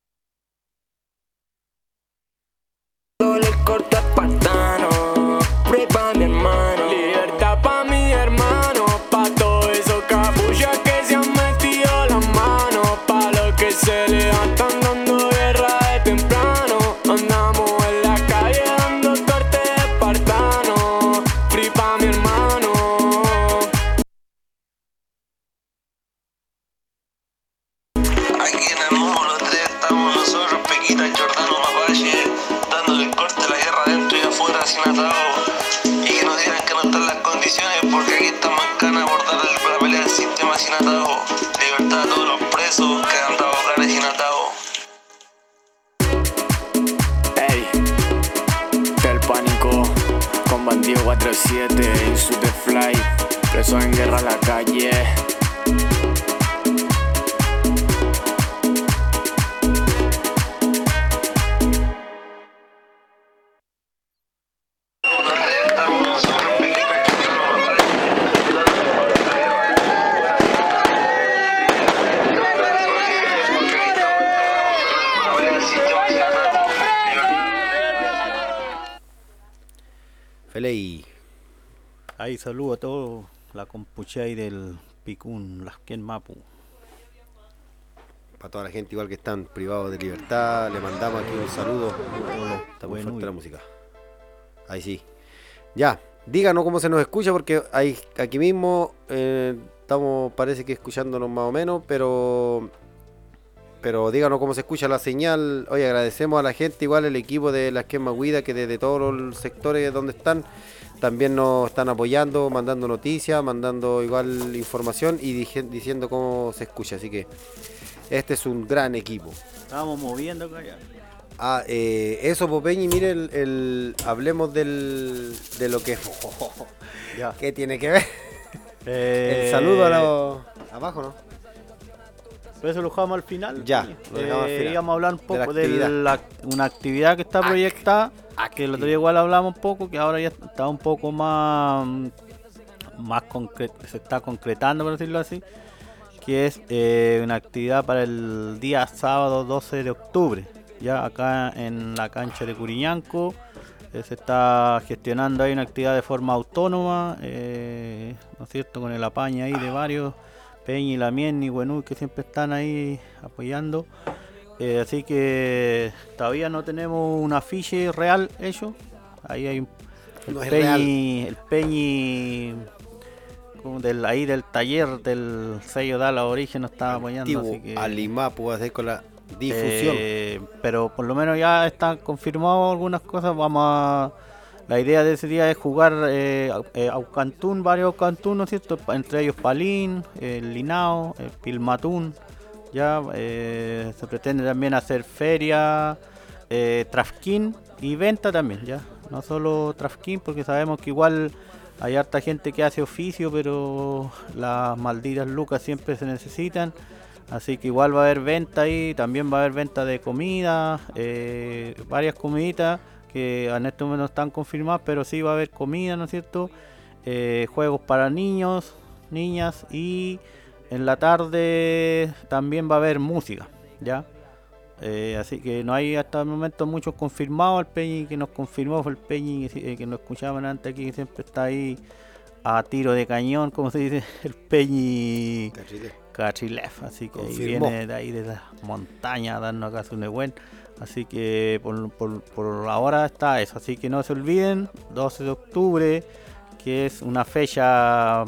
dándole el corte espartano. Free pa' mi hermano. Libertad pa' mi hermano, pa' todos esos capuchas que se han metido las manos, pa' los que se levantan dando guerra de temprano. Andamos en la calle dando corte espartano. Free pa' mi hermano. Aquí en el módulo tres estamos nosotros, Pequita, Jordano, Mapache, dándole el corte a la guerra dentro y afuera sin atado. Y que nos digan que no están las condiciones, porque aquí estamos en cana por dar la pelea del sistema sin atado. Libertad a todos los presos que han dado planes sin atado. Ey, del pánico con bandido cuatro siete en Superfly, presos en guerra a la calle. Feley. Ahí saludo a todos la compuche ahí del Picún, las Ken Mapu. Para toda la gente igual que están privados de libertad, le mandamos aquí un saludo. Está muy fuerte la música. Ahí sí. Ya, díganos cómo se nos escucha, porque hay, aquí mismo eh, estamos, parece que escuchándonos más o menos, pero pero díganos cómo se escucha la señal. Oye, agradecemos a la gente, igual el equipo de las Ken Maguida, que desde todos los sectores donde están, también nos están apoyando, mandando noticias, mandando igual información y dije, diciendo cómo se escucha, así que este es un gran equipo. Estábamos moviendo acá ya. Ah, eh, eso, Popeñi, mire, el, el, hablemos del, de lo que... Ya. ¿Qué tiene que ver? Eh, El saludo a los... Abajo, ¿no? Pero eso lo dejamos al final. Ya, lo dejamos eh, al final. Íbamos a hablar un poco De de, la la actividad. una actividad que está proyectada, que el otro día igual hablamos un poco, que ahora ya está un poco más, más concre- se está concretando, por decirlo así, que es eh, una actividad para el día sábado doce de octubre, ya acá en la cancha de Curiñanco. Eh, se está gestionando ahí una actividad de forma autónoma, eh, ¿no es cierto?, con el apaño ahí de varios, Peñi, Lamien y Huenú, que siempre están ahí apoyando. Eh, así que todavía no tenemos un afiche real hecho. Ahí hay un, el, No es Peñi, el Peñi como del, ahí del taller del sello Dala Origen nos está apoyando. Así que, Alimapu va a hacer con la difusión. Eh, pero por lo menos ya están confirmadas algunas cosas. Vamos a... La idea de ese día es jugar eh, eh, Aucantún, varios Aucantún, ¿no es cierto? Entre ellos Palín, el Linao, el Pilmatún. Ya eh, se pretende también hacer feria, eh, trafquín y venta también, ya. No solo trafquín, porque sabemos que igual hay harta gente que hace oficio, pero las malditas lucas siempre se necesitan. Así que igual va a haber venta ahí, también va a haber venta de comida, eh, varias comiditas que en este momento no están confirmadas, pero sí va a haber comida, ¿no es cierto? Eh, juegos para niños, niñas, y en la tarde también va a haber música, ¿ya? Eh, así que no hay hasta el momento muchos confirmados. El Peñi que nos confirmó fue el Peñi que, que nos escuchaban antes aquí, que siempre está ahí a tiro de cañón, como se dice, el Peñi Cachilef, así que ahí viene de ahí de la montaña a darnos acá su nebuen. Así que por, por, por ahora está eso, así que no se olviden, doce de octubre, que es una fecha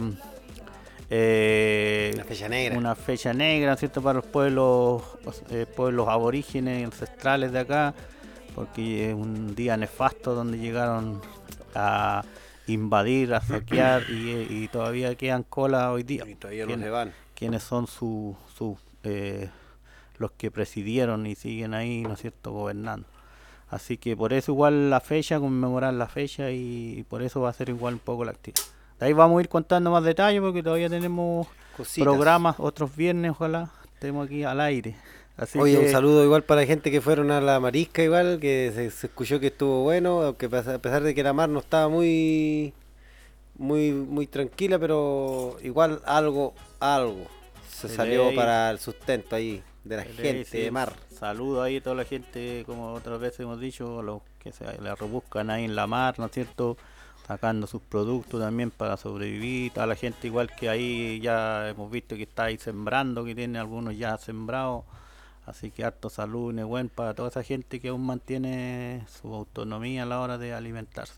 eh, una fecha negra, una fecha negra, ¿cierto?, para los pueblos eh, pueblos aborígenes ancestrales de acá, porque es un día nefasto donde llegaron a invadir, a saquear y, y todavía quedan colas hoy día. Y todavía no se van. Quienes son sus su, eh, los que presidieron y siguen ahí, ¿no es cierto?, gobernando. Así que por eso igual la fecha, conmemorar la fecha, y, y por eso va a ser igual un poco la actividad. De ahí vamos a ir contando más detalles, porque todavía tenemos cositas, programas, otros viernes, ojalá estemos aquí al aire. Así Oye, que... un saludo igual para la gente que fueron a la Marisca, igual, que se, se escuchó que estuvo bueno, aunque a pesar de que la mar no estaba muy muy muy tranquila, pero igual algo, algo se salió para el sustento ahí. de la Le gente dice, de mar. Saludo ahí a toda la gente, como otras veces hemos dicho, a los que se la rebuscan ahí en la mar, ¿no es cierto? Sacando sus productos también para sobrevivir. Toda la gente igual que ahí ya hemos visto que está ahí sembrando, que tiene algunos ya sembrados. Así que harto salud, buen para toda esa gente que aún mantiene su autonomía a la hora de alimentarse.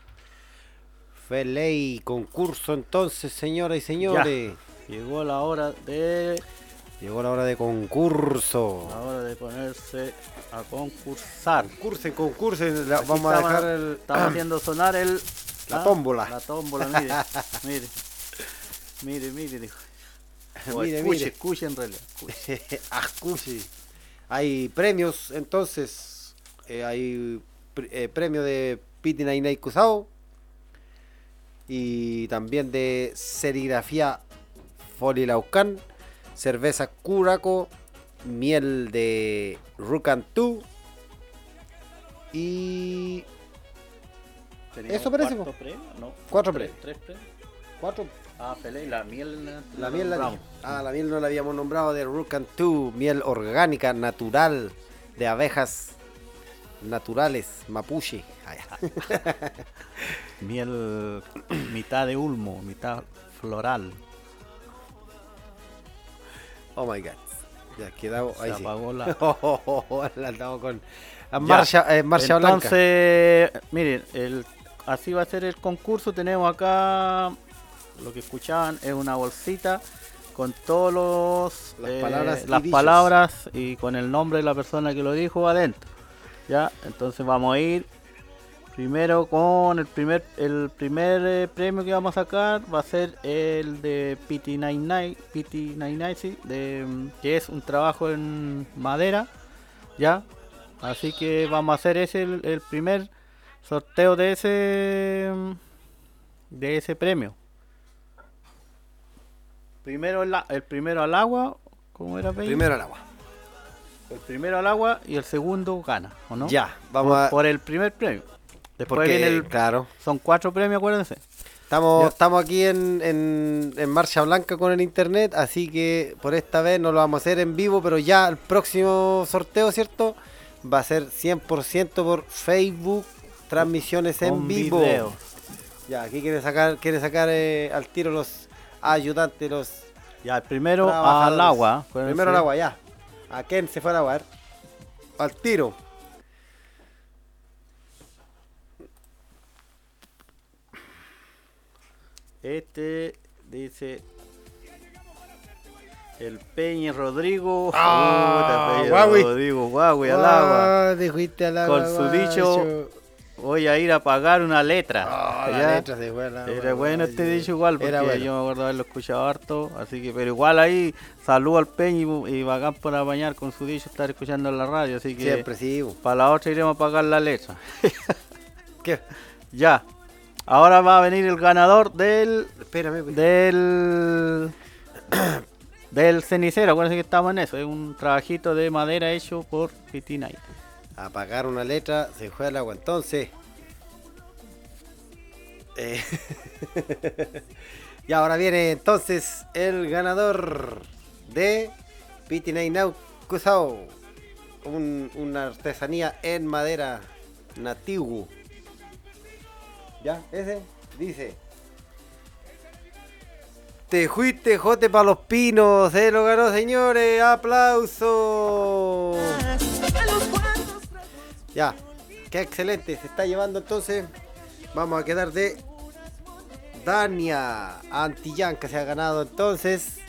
Feley, concurso entonces, señoras y señores. Ya, llegó la hora de... Llegó la hora de concurso. La hora de ponerse a concursar. Concursen, concursen. La, Aquí vamos a estamos, dejar el... Estamos haciendo sonar el... La ah, tómbola. La tómbola, mire. Mire. Mire, mire, dijo. O Mire, escuche, mire. escuche en realidad. Escuche. Escuche. Hay premios, entonces. Eh, hay pr- eh, premio de Piti Nainai Kusao. Y también de serigrafía Folilaucan. Cerveza Curaco. Miel de Rucantú. Y... ¿Eso parece? ¿Cuatro premios? No. Cuatro tres, premios. Tres premios. Cuatro. Ah, Pelé, la miel. La, La miel la nombramos. Ah, la miel no la habíamos nombrado, de Rucantú, miel orgánica, natural, de abejas naturales, mapuche. Ah, ya. Miel mitad de ulmo, mitad floral. Oh my god. Ya quedado Se ahí. Sí. apagó la... Oh, oh, oh, oh, la andamos con a Ya. marcha, eh, marcha blanca. Entonces, miren, el, así va a ser el concurso. Tenemos acá, lo que escuchaban es una bolsita con todos los Las eh, palabras y las dichos. palabras y con el nombre de la persona que lo dijo adentro. Ya, entonces vamos a ir primero con el primer el primer eh, premio que vamos a sacar. Va a ser el de P T noventa y nueve, P T noventa y nueve, sí, de, que es un trabajo en madera. Ya, así que vamos a hacer ese el, el primer sorteo de ese de ese premio. Primero el, el primero al agua, ¿cómo era? Peña? Primero al agua. El primero al agua y el segundo gana, ¿o no? Ya, vamos por, a... por el primer premio. Después Porque, viene el... claro. Son cuatro premios, acuérdense. Estamos, Ya. estamos aquí en, en, en marcha blanca con el internet, así que por esta vez no lo vamos a hacer en vivo, pero ya el próximo sorteo, ¿cierto? Va a ser cien por ciento por Facebook, transmisiones en Con vivo. video. Ya, aquí quieren sacar, quieren sacar eh, al tiro los ayudantes, los Ya, el primero trabajadores. al agua. acuérdense. Primero al agua, ya. ¿A quién se fue al agua? A ver. Al tiro. Este dice... El Peña Rodrigo. Ah, Puta, Peña Guagui. Rodrigo, Guagui al agua. Ah, te fuiste al agua, Con su guacho. dicho, voy a ir a pagar una letra. Ah, la Ya. letra se fue al agua, Era bueno este guacho. dicho igual, porque Era bueno. yo me acuerdo haberlo escuchado harto, así que, pero igual ahí, saludo al Peña y, y bacán por apañar con su dicho, estar escuchando en la radio, así que Siempre sí. bo. para la otra iremos a pagar la letra. ¿Qué? Ya, ahora va a venir el ganador del, Espérame, pues. del, del cenicero, acuérdense que estamos en eso, es un trabajito de madera hecho por P T noventa y nueve. A pagar una letra, se fue al agua. Entonces. eh, y ahora viene entonces el ganador de P T noventa y nueve Kusao. Un, una artesanía en madera nativo. Ya, ese dice. Te fuiste, jote pa' los pinos. Se lo ganó, señores. ¡Aplausos! Ya, qué excelente. Se está llevando entonces. Vamos a quedar de Dania Antillán, que se ha ganado entonces.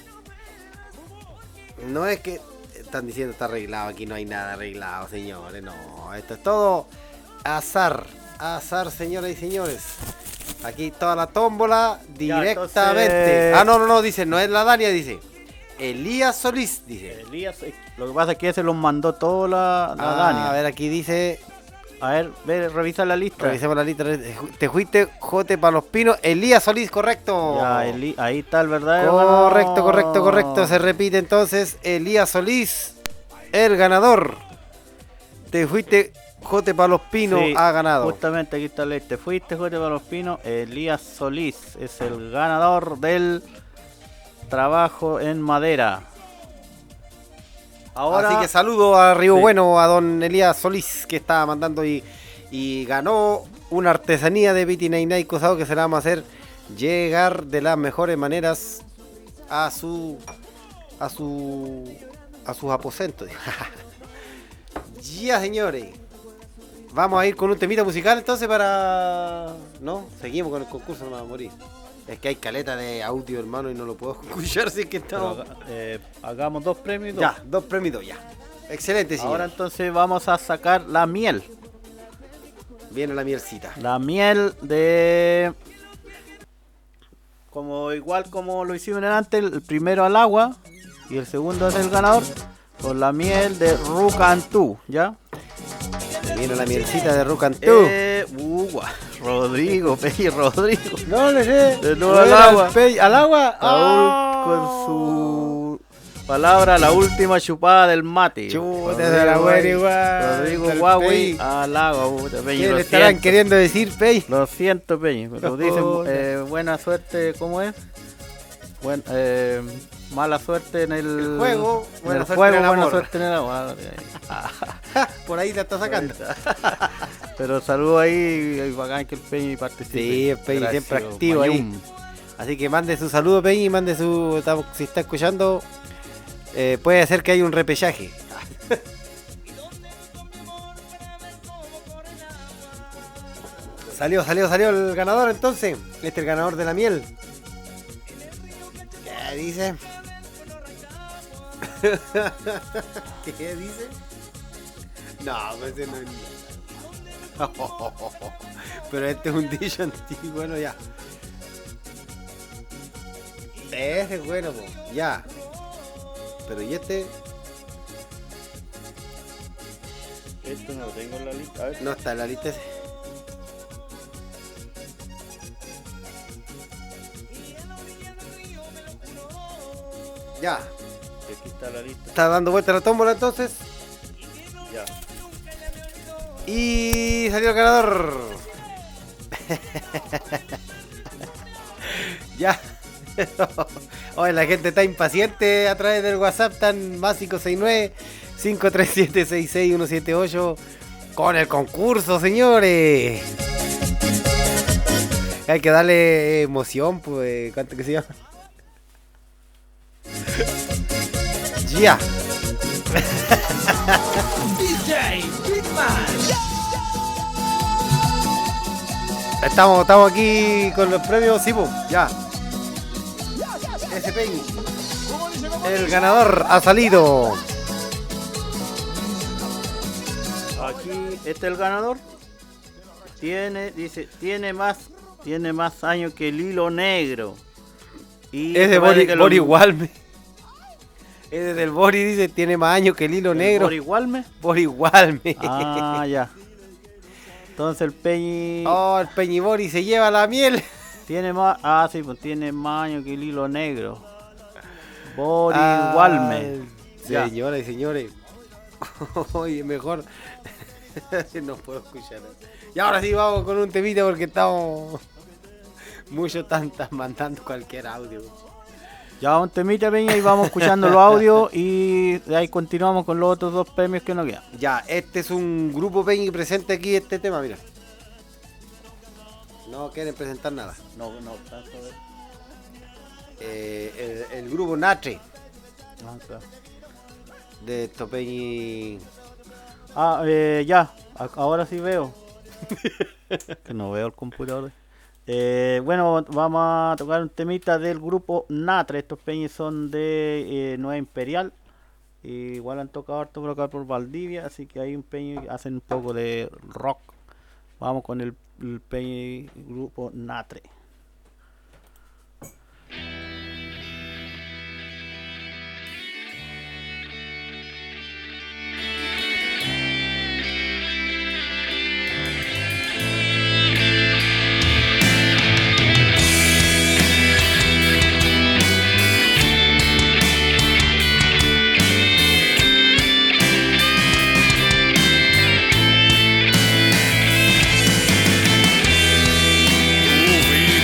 No es que están diciendo está arreglado. Aquí no hay nada arreglado, señores. No, esto es todo azar. Azar, señoras y señores. Aquí toda la tómbola directamente. entonces- Ah, no, no, no, dice, no es la Dania, dice. Elías Solís, dice. Elías, eh, lo que pasa es que se los mandó toda la, la Ah, Dania. a ver, aquí dice. A ver, ve, revisa la lista. Revisemos la lista. Te fuiste, jote para los pinos. Elías Solís, correcto. Ya, Eli- ahí está el verdadero Correcto, ganador. correcto, correcto. Se repite entonces. Elías Solís, el ganador. Te fuiste, jote para los pinos, Sí, ha ganado. Justamente aquí está el ley. Te fuiste, Jorge para los Pinos. Elías Solís es el ganador del trabajo en madera. Ahora, así que saludo a Río sí. Bueno, a don Elías Solís, que estaba mandando y, y ganó una artesanía de Viti Nainai Cosado que se la vamos a hacer llegar de las mejores maneras a su a su a sus aposentos. Ya, señores, vamos a ir con un temita musical entonces para... No, seguimos con el concurso, no me va a morir. Es que hay caleta de audio, hermano, y no lo puedo escuchar si es que estamos... Pero, eh, hagamos dos premios y dos. Ya, dos premios y dos, ya. Excelente, señor. Ahora entonces vamos a sacar la miel. Viene la mielcita. La miel de... Como igual como lo hicimos antes, el primero al agua y el segundo es el ganador. Con la miel de Rucantú, ¿ya? Viene la mielcita de Rucantú. Eh, uh, Rodrigo, Pey Rodrigo. No le sé. De nuevo al agua. Pey, al agua. Ah. Con su palabra, la última chupada del mate. Chuta, de la buena igual. Rodrigo Huawei al agua. Puta, Peñi, ¿Qué lo le estarán siento. queriendo decir, Pey? Lo siento, Peñi. Pero dicen, Oh, eh, buena suerte, ¿cómo es? Buen, eh, mala suerte en el, El juego, en buena el suerte juego, en el buena amor. suerte en el agua. Por ahí la está sacando. Pero saludo ahí, y bacán que el Peñi participe. Sí, el Peñi Gracias, siempre activo ahí. Mayum. Así que mande su saludo, Peñi, mande su... estamos- Si está escuchando, eh, puede ser que haya un repechaje. Salió, salió, salió el ganador entonces. Este es el ganador de la miel. ¿Qué dice? ¿Qué dice? No, pues ese no es... Pero este es un dicho antiguo, bueno ya. Ese es bueno, po. Ya. Pero y este... Esto no lo tengo en la lista. A ver. No está en la lista ese. Ya. Aquí está la lista. Está dando vuelta la tómbola entonces. Ya. Y salió el ganador. Ya. Oye, la gente está impaciente a través del WhatsApp tan básico seis nueve cinco tres siete seis seis uno siete ocho con el concurso, señores. Hay que darle emoción, pues. ¿Cuánto que se llama? Ya. D J Bitman. Estamos, estamos aquí con los premios, sí, po, ya. Ese Peñi. El ganador ha salido. Aquí, este es el ganador. Tiene, dice, tiene más, tiene más años que el hilo negro. Y Es de parece Bori, que lo- Bori Walme. Es del Bori, dice, tiene más años que el hilo ¿El negro. Bori Walme? Bori Walme. Ah, ya. Entonces el Peñi Oh, el Peñi Bori se lleva la miel. tiene más, ah, sí, pues tiene más años que el hilo negro. Bori Ah, Walme. Ya. Señoras y señores. Oye, mejor. No puedo escuchar. Y ahora sí vamos con un temita porque estamos. Muchos están están mandando cualquier audio. Ya vamos temita, Peña, y vamos escuchando los audios y de ahí continuamos con los otros dos premios que nos quedan. Ya, este es un grupo Peñi presente aquí este tema, mira. No quieren presentar nada. No, no, tanto de... Eh, el, el grupo Natre Ah, claro. de estos Peñi. Ah, eh, ya, a- ahora sí veo. Que no veo el computador. Eh, bueno, vamos a tocar un temita del grupo Natre. Estos peñas son de eh, Nueva Imperial. Y igual han tocado harto por acá por Valdivia. Así que hay un peño que hacen un poco de rock. Vamos con el, el peña grupo Natre. Tu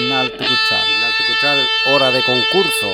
Final Tucutral. Final Tucutral, hora de concurso.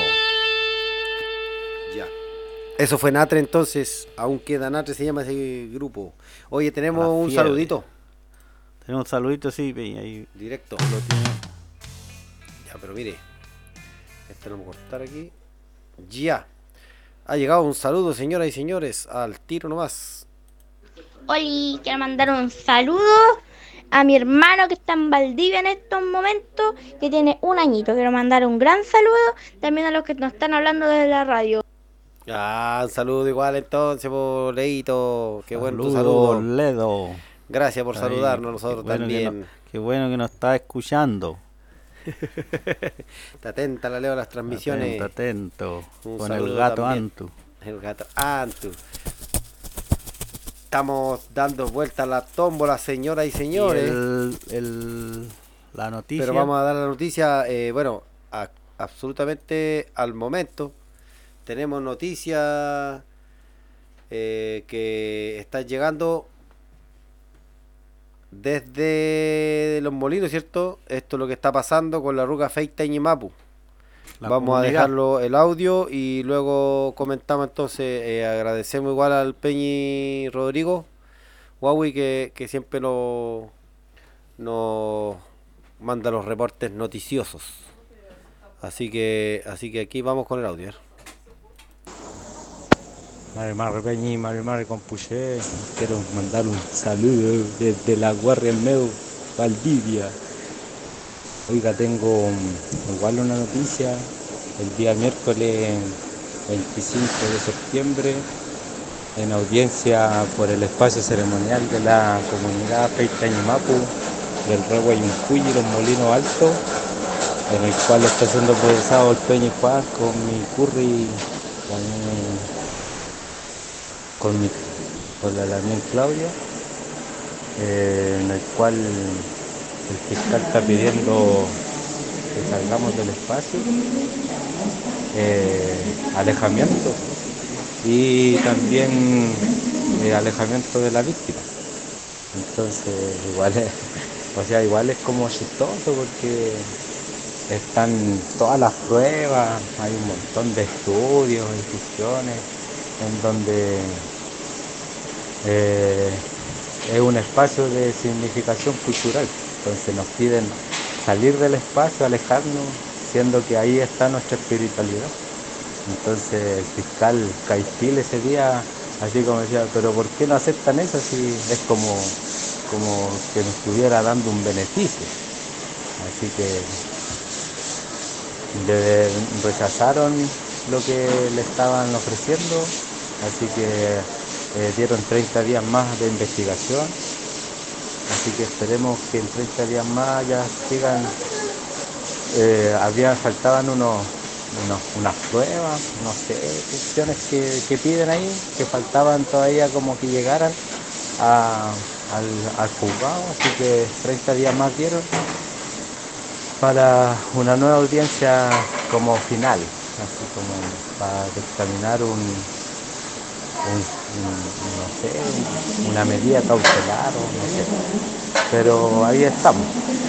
Ya. Eso fue Natre entonces. Aún queda Natre, se llama ese grupo. Oye, tenemos un fiebre. saludito. Tenemos un saludito, sí, ahí. Directo. Lo tiene. Ya, pero mire. Este lo vamos a cortar aquí. Ya. Ha llegado un saludo, señoras y señores. Al tiro nomás. Oli, quiero mandar un saludo a mi hermano que está en Valdivia en estos momentos, que tiene un añito. Quiero mandar un gran saludo también a los que nos están hablando desde la radio. Ah, un saludo igual entonces por Leito. Qué bueno tu Saludo, saludo. Ledo. Gracias por Ahí, saludarnos a nosotros qué bueno que también. no- qué bueno que nos está escuchando. Está atenta la Leo a las transmisiones. Atento, atento. Un Con el saludo gato también. Antu. El gato Antu. Estamos dando vuelta a la tómbola, señoras y señores. Y el, el- la noticia. Pero vamos a dar la noticia, eh, bueno, a- absolutamente al momento. Tenemos noticias eh, que están llegando desde Los Molinos, ¿cierto? Esto es lo que está pasando con la ruca Feita Ñimapu. La Vamos comunidad. a dejarlo el audio y luego comentamos entonces. Eh, agradecemos igual al Peñi Rodrigo Huawei que, que siempre nos, nos manda los reportes noticiosos. Así que así que aquí vamos con el audio. ¿eh? Mare Mare Peñi, Mare Mare Compuché, quiero mandar un saludo desde la Guardia Meu, Valdivia. Oiga, tengo um, igual una noticia. El día miércoles veinticinco de septiembre, en audiencia por el espacio ceremonial de la comunidad Feita Ñimapu del Rehue Yuncuy y Los Molinos Altos, en el cual está siendo procesado el Peñi Juan con mi curry, con mi con, mi, con la Lamien Claudia, eh, en el cual el fiscal está pidiendo que salgamos del espacio, eh, alejamiento y también eh, alejamiento de la víctima. Entonces igual es, o sea, igual es como chistoso porque están todas las pruebas, hay un montón de estudios, instituciones en donde eh, es un espacio de significación cultural. Entonces nos piden salir del espacio, alejarnos, siendo que ahí está nuestra espiritualidad. Entonces el fiscal Caipil ese día, así como decía, pero ¿por qué no aceptan eso si es como, como que nos estuviera dando un beneficio? Así que le rechazaron lo que le estaban ofreciendo, así que eh, dieron treinta días más de investigación, así que esperemos que en treinta días más ya sigan, eh, había, faltaban unos, unos, unas pruebas, no sé, cuestiones que, que piden ahí, que faltaban todavía como que llegaran a, al, al juzgado, así que treinta días más dieron para una nueva audiencia como final, así como para dictaminar un, un, un no sé, una medida cautelar o no sé, pero ahí estamos.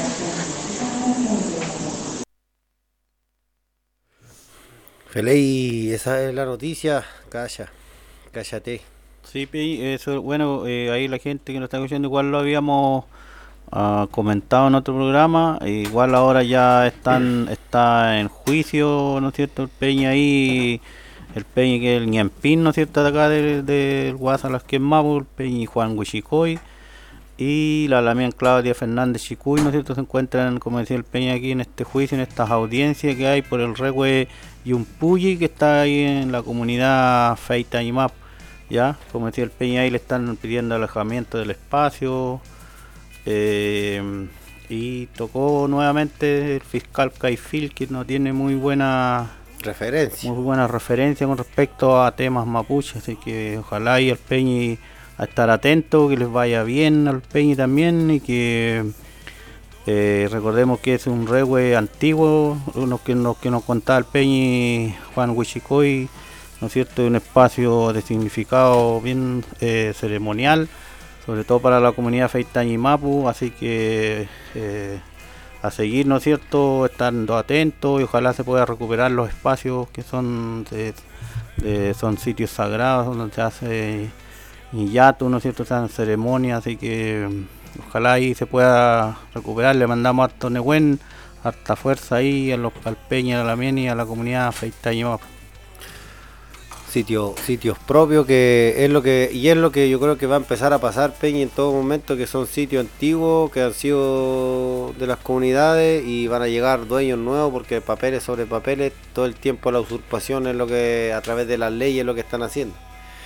Feliz, esa es la noticia. Calla, cállate. Sí, Pe- eso, bueno, eh, ahí la gente que nos está escuchando igual lo habíamos ah, comentado en otro programa, e igual ahora ya están está en juicio, ¿no es cierto? El Peña ahí, el Peña que es el Ñempín, ¿no es cierto? De acá del de Guasa Las Quemapu, el Peña Juan Huichicoy y la Lamien Claudia Fernández Chicuy, ¿no es cierto? Se encuentran, como decía el Peña, aquí en este juicio, en estas audiencias que hay por el Rehue Yunpuyi, que está ahí en la comunidad Feita Ñimapu. Ya, como decía el Peña, ahí le están pidiendo alejamiento del espacio, eh, y tocó nuevamente el fiscal Caifil, que no tiene muy buena referencia muy buena referencia con respecto a temas mapuches, así que ojalá y el Peña a estar atento, que les vaya bien al Peña también, y que eh, recordemos que es un rehue antiguo, uno que nos, que nos contaba el Peña Juan Huichicoy, ¿no es cierto? Un espacio de significado bien eh, ceremonial, sobre todo para la comunidad Feita Ñimapu, así que eh, a seguir, ¿no es cierto?, estando atentos, y ojalá se pueda recuperar los espacios que son de, de, son sitios sagrados donde se hace yato, ¿no es cierto?, se hacen ceremonias, así que ojalá ahí se pueda recuperar. Le mandamos harto Nehuen, harta fuerza ahí a los, al Peña, a la Meni, a la comunidad Feitaño. Sitios, sitios propios, que es lo que y es lo que yo creo que va a empezar a pasar, Peña, en todo momento, que son sitios antiguos que han sido de las comunidades y van a llegar dueños nuevos, porque papeles sobre papeles, todo el tiempo la usurpación es lo que, a través de las leyes, es lo que están haciendo.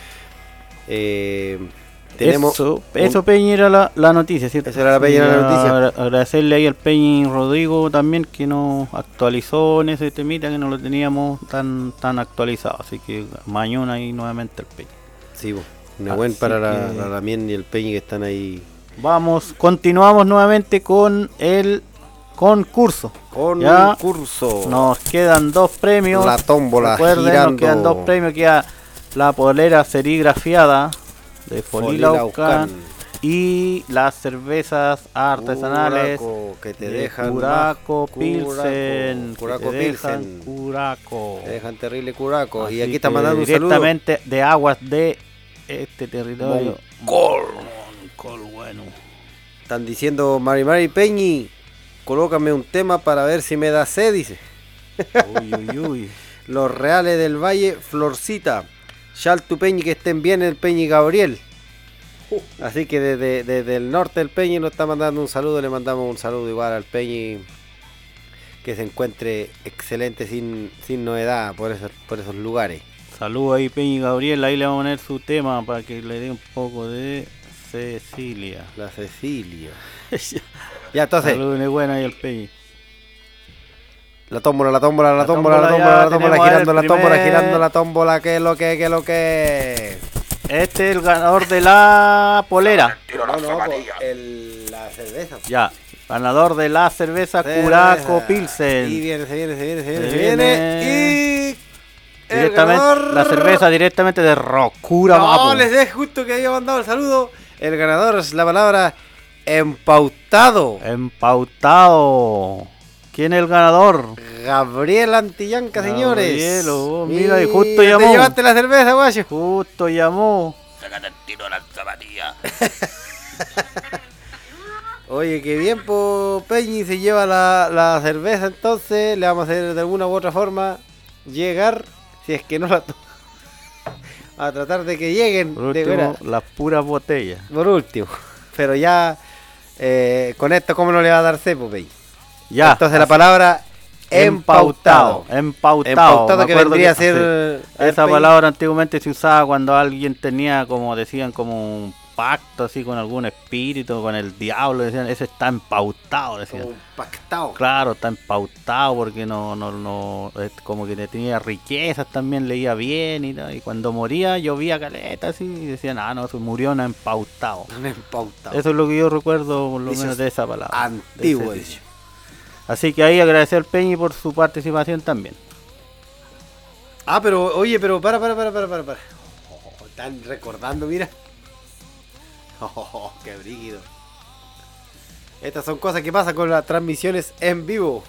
Eh, tenemos eso, un, eso Peña era la, la noticia, ¿cierto? Esa era la Peña, sí, la noticia. Agradecerle ahí al Peña Rodrigo también, que nos actualizó en ese temita, que no lo teníamos tan tan actualizado, así que mañana ahí nuevamente el Peña. Sí, bueno, buen para la, la Ramien y el Peña que están ahí. Vamos, continuamos nuevamente con el concurso. Concurso. Ya nos quedan dos premios. La tómbola. Recuerden, girando. Nos quedan dos premios, queda la polera serigrafiada de Folilaucan y las cervezas artesanales Curaco, que te dejan Curaco, Pilsen, Curaco, que te dejan Pilsen. Curaco. Te dejan terrible Curaco. Así y aquí está mandando un directamente saludo. de aguas de este territorio. Moncol. Moncol, bueno. Están diciendo Mari Mari Peñi, colócame un tema para ver si me da sed, dice. Uy, uy, uy. Los Reales del Valle, Florcita. Chaltu Peñi, que estén bien, el Peñi Gabriel. Así que desde, desde el norte del Peñi nos está mandando un saludo. Le mandamos un saludo igual al Peñi, que se encuentre excelente, sin, sin novedad por esos, por esos lugares. Saludos ahí Peñi Gabriel, ahí le vamos a poner su tema para que le dé un poco de Cecilia. La Cecilia. Ya, entonces. Saludos muy buena ahí al Peñi. La tómbola, la tómbola, la tómbola, la tómbola, la tómbola, girando la tómbola, girando la tómbola, que es lo que, que es lo que. Este es el ganador de la polera. No, no, el, la cerveza. Ya, ganador de la cerveza, cerveza. Curaco Pilsen. Y viene, se viene, se viene, se viene, se viene. Y directamente ganador... la cerveza directamente de Rocura No, Mapu. les dejo justo que había mandado el saludo. El ganador es la palabra empautado. Empautado. ¿Quién es el ganador? Gabriel Antillanca, señores. Gabriel, oh, mira, y justo llamó. Te llevaste la cerveza, guacho. Justo llamó. Sácate el tiro a la zapatilla. Oye, qué bien, po, Peñi se lleva la, la cerveza, entonces le vamos a hacer de alguna u otra forma llegar, si es que no la toma, a tratar de que lleguen. Por último, de las puras botellas. Por último, pero ya eh, con esto, ¿cómo no le va a dar cepo, Peñi? Ya. Entonces así. La palabra empautado. Empautado. Empautado, que vendría que, a ser... Sí, esa Peñi. Palabra antiguamente se usaba cuando alguien tenía, como decían, como un pacto así con algún espíritu, con el diablo, decían, ese está empautado, decían. Como pactado. Claro, está empautado porque no, no, no, como que tenía riquezas también, leía bien y, y cuando moría llovía caleta así y decían, ah, no, eso murió un empautado. Un empautado. Eso es lo que yo recuerdo por lo eso menos de esa palabra. Antiguo, dicho. Así que ahí agradecer al Peñi por su participación también. Ah, pero, oye, pero para, para, para, para, para, para. Oh, están recordando, mira. Oh, qué brígido. Estas son cosas que pasan con las transmisiones en vivo.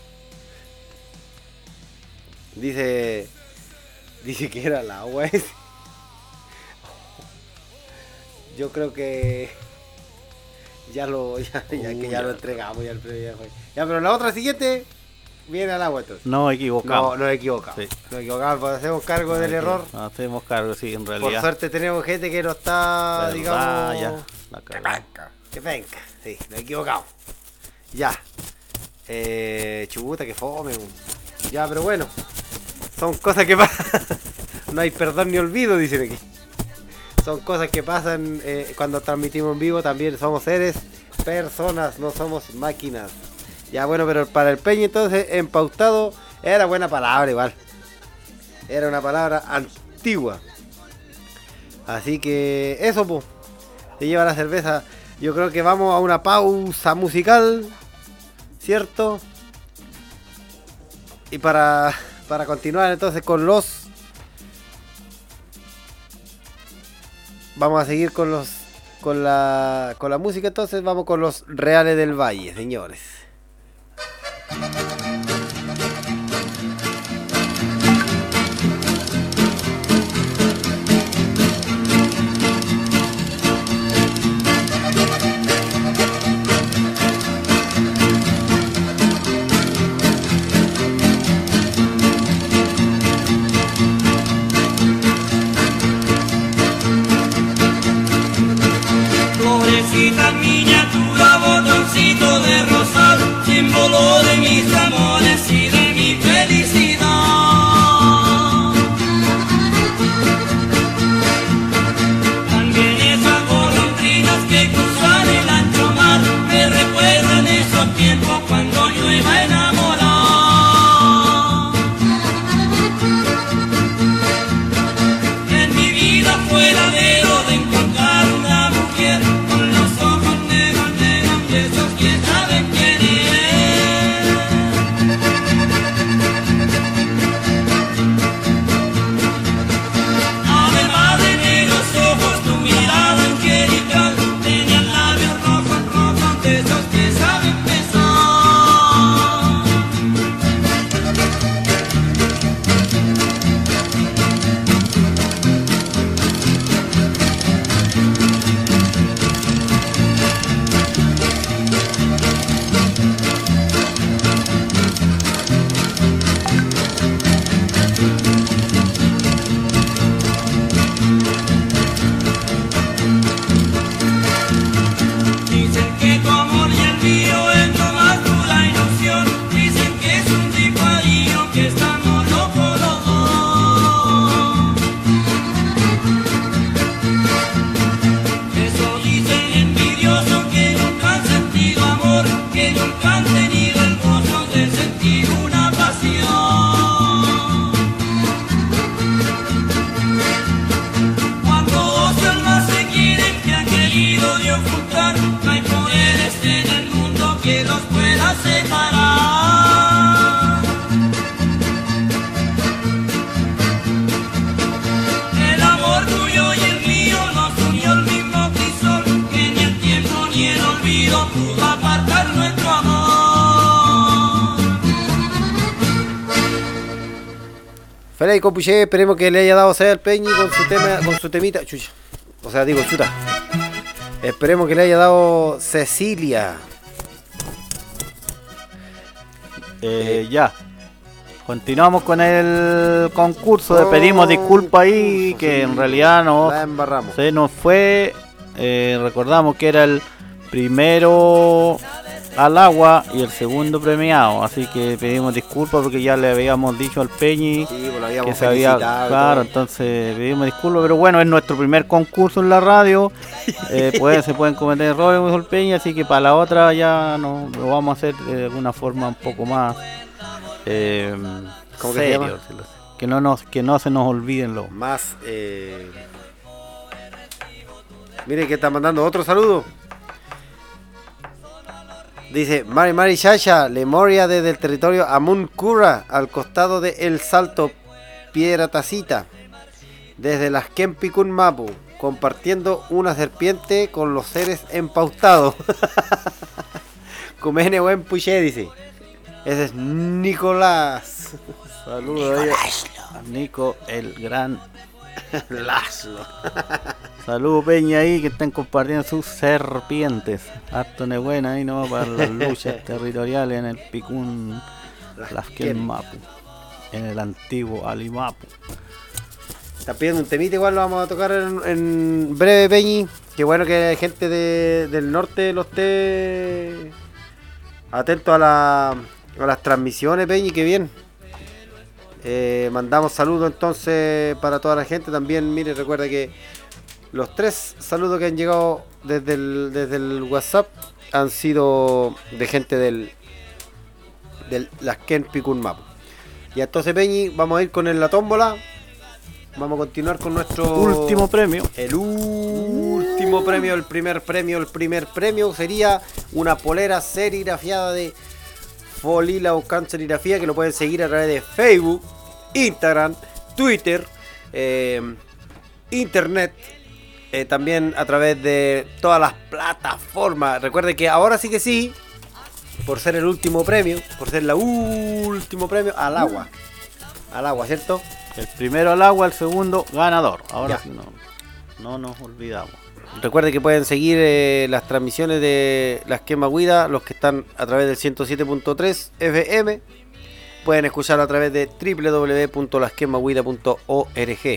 Dice, dice que era el agua ese. Yo creo que ya lo, ya, ya uh, que ya, ya lo entregamos, ya el premio ya fue. Ya, pero la otra siguiente viene al agua entonces. No equivocamos. No, no equivocamos. Sí. No equivocamos, pues hacemos cargo no, del que, error. Hacemos cargo, sí, en realidad. Por suerte tenemos gente que no está, verdad, digamos... Ya, que venga, que venga. Sí, no equivocamos. Ya. Eh, chubuta, que fome. Ya, pero bueno. Son cosas que pasan. No hay perdón ni olvido, dicen aquí. Son cosas que pasan eh, cuando transmitimos en vivo. También somos seres, personas, no somos máquinas. Ya, bueno, pero para el Peña entonces, empautado, era buena palabra igual. Era una palabra antigua. Así que eso, pues. Se lleva la cerveza. Yo creo que vamos a una pausa musical, ¿cierto? Y para, para continuar entonces con los... Vamos a seguir con los con la con la música, entonces vamos con los Reales del Valle, señores. Feliz Compuche, esperemos que le haya dado sed al Peñi con su tema, con su temita. Chucha. O sea, digo, chuta. Esperemos que le haya dado Cecilia. Eh, ya. Continuamos con el concurso de pedimos disculpas ahí, que en realidad no La embarramos. se nos fue. Eh, recordamos que era el primero al agua y el segundo premiado, así que pedimos disculpas porque ya le habíamos dicho al Peñi Sí, pues lo habíamos que se había, felicitado y claro, todo. entonces pedimos disculpas, pero bueno, es nuestro primer concurso en la radio, eh, puede- se pueden cometer errores, como dijo el Peñi, así que para la otra ya no, lo vamos a hacer de alguna forma un poco más eh, ¿Cómo que se serio, llama? que no nos, que no se nos olviden los Más. Eh... Mire que está mandando otro saludo. Dice Mari Mari Shasha, Lemoria desde el territorio Amuncurra, al costado de El Salto, Piedra Tacita, desde las Kempikun Mapu, compartiendo una serpiente con los seres empaustados. Comene buen puché, dice. Ese es Nicolás. Saludos ahí a Nico, el gran Laszlo. Saludos Peña ahí que están compartiendo sus serpientes. Harto de buena ahí nomás para las luchas territoriales en el Picún Lasquén Mapu, en el antiguo Alimapu. Está pidiendo un temita, igual lo vamos a tocar en, en breve, Peñi. Qué bueno que hay gente de, del norte lo esté atento a, la, a las transmisiones, Peñi, qué bien. Eh, mandamos saludos entonces para toda la gente. También, mire, recuerda que los tres saludos que han llegado desde el, desde el WhatsApp han sido de gente del, del Lasquén Picún Mapu. Y entonces, Peñi, vamos a ir con el, la tómbola. Vamos a continuar con nuestro último premio. El último premio, el primer premio, el primer premio sería una polera serigrafiada de Folilaucán Serigrafía, que lo pueden seguir a través de Facebook, Instagram, Twitter, eh, Internet, eh, también a través de todas las plataformas. Recuerden que ahora sí que sí, por ser el último premio, por ser el último premio, al agua. Al agua, ¿cierto? El primero al agua, el segundo ganador. Ahora Ya. sí no, no nos olvidamos. Recuerden que pueden seguir eh, las transmisiones de las Quema Guida, los que están a través del ciento siete punto tres F M. Pueden escuchar a través de doble u doble u doble u punto las quema guida punto org.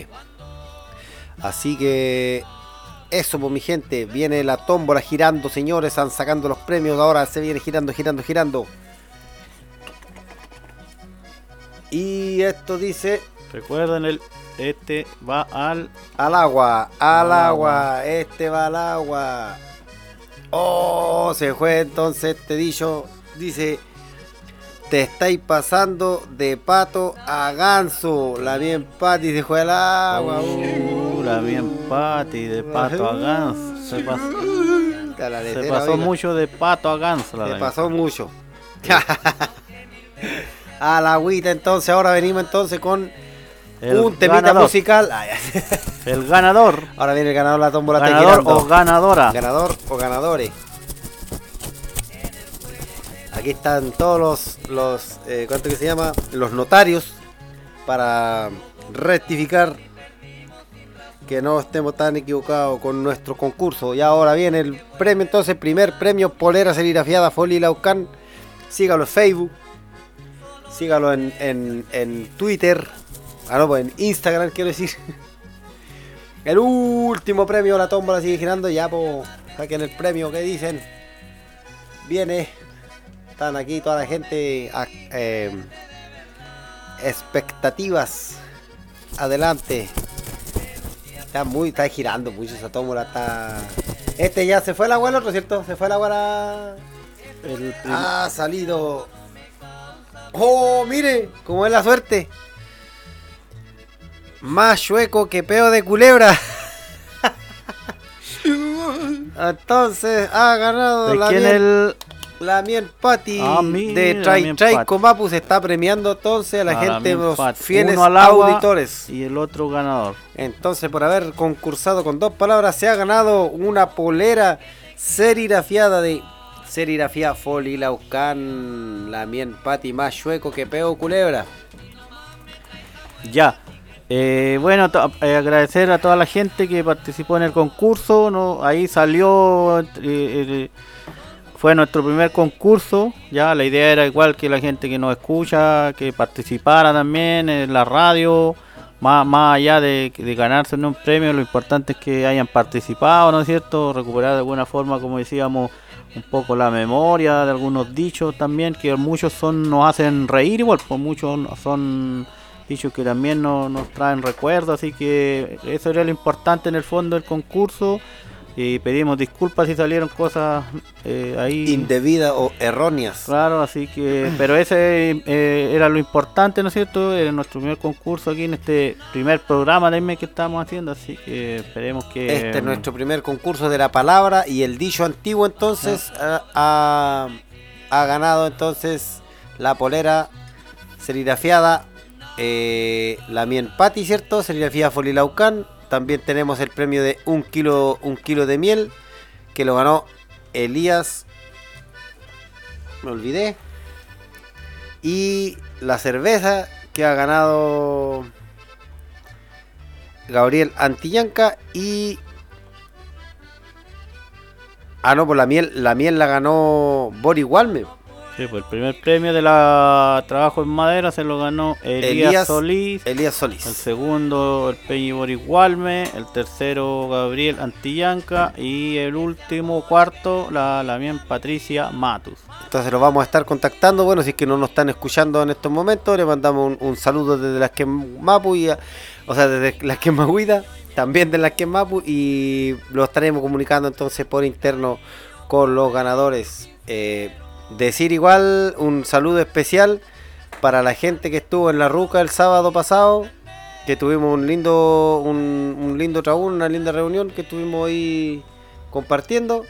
Así que eso, pues mi gente, viene la tómbola girando, señores, están sacando los premios, ahora se viene girando, girando, girando. Y esto dice... Recuerden, el este va al al agua, al Al agua, agua. este va al agua. Oh, se fue entonces este dicho, dice, te estáis pasando de pato a ganso. La bien Pati se fue al agua. Uh, la bien Pati, de pato a ganso. Se pasó, La se letera, pasó oiga. mucho de pato a ganso. La Se de- pasó mucho. A la agüita entonces, ahora venimos entonces con El un temita ganador. musical. Ay, El ganador. ahora viene el ganador de la tómbola. está Ganador girando. o ganadora. Ganador o ganadores. Aquí están todos los, los eh, ¿cuánto que se llama? Los notarios para rectificar que no estemos tan equivocados con nuestro concurso. Y ahora viene el premio, entonces, primer premio polera serigrafiada Folilaucán. Sígalo en Facebook, sígalo en, en, en Twitter, ah no, pues en Instagram quiero decir. El último premio, la tómbola sigue girando, ya pues saquen el premio, que dicen. Viene, están aquí toda la gente, a- eh, expectativas, adelante. Está muy, está girando mucho esa tómbola, está... Este ya se fue el agua, el otro, ¿cierto? Se fue el agua la... El prim- Ha salido... ¡Oh, mire! ¿Cómo es la suerte? Más chueco que peo de culebra. Entonces ha ganado ¿De la quién Mien, el la Mien Pati Ah, mira, de la Trai Mien Trai Pati. Comapu. Se está premiando entonces a la a gente, Mien los Pati? fieles Uno al agua auditores. y el otro ganador. Entonces, por haber concursado con dos palabras, se ha ganado una polera serigrafiada de serigrafía Folilaucán, la Mien Pati, más chueco que peo culebra. Ya. Eh, bueno, to- eh, agradecer a toda la gente que participó en el concurso, ¿no? Ahí salió, eh, eh, fue nuestro primer concurso, ya la idea era igual que la gente que nos escucha, que participara también en la radio, más, más allá de, de ganarse un premio, lo importante es que hayan participado, ¿no es cierto? Recuperar de alguna forma, como decíamos, un poco la memoria de algunos dichos también, que muchos son nos hacen reír igual, pues muchos son dichos que también nos, nos traen recuerdos, así que eso era lo importante en el fondo del concurso. Y pedimos disculpas si salieron cosas eh, ahí indebidas o erróneas. Claro, así que, pero ese eh, era lo importante, ¿no es cierto? Era nuestro primer concurso aquí en este primer programa también que estamos haciendo, así que esperemos que... Este es nuestro primer concurso de la palabra y el dicho antiguo, entonces ha, ha, ha ganado entonces la polera serigrafiada, eh, la Mien Pati, ¿cierto? Serigrafía Folilaucán. También tenemos el premio de un kilo, un kilo de miel, que lo ganó Elías, me olvidé. Y la cerveza que ha ganado Gabriel Antillanca. Y... Ah, no, pues la miel, la miel la ganó Boris Walme. Sí, pues el primer premio de la trabajo en madera se lo ganó Elías, Elías Solís. Elías Solís. El segundo, el Peñi Boris Walme. El tercero, Gabriel Antillanca. Y el último, cuarto, la, la mía Patricia Matus. Entonces los vamos a estar contactando. Bueno, si es que no nos están escuchando en estos momentos, le mandamos un, un saludo desde las que Mapu, y a, o sea, desde las que Maguida, también de las que Mapu, y lo estaremos comunicando entonces por interno con los ganadores. Eh, Decir igual un saludo especial para la gente que estuvo en la Ruca el sábado pasado, que tuvimos un lindo un, un lindo trabajo, una linda reunión que estuvimos ahí compartiendo.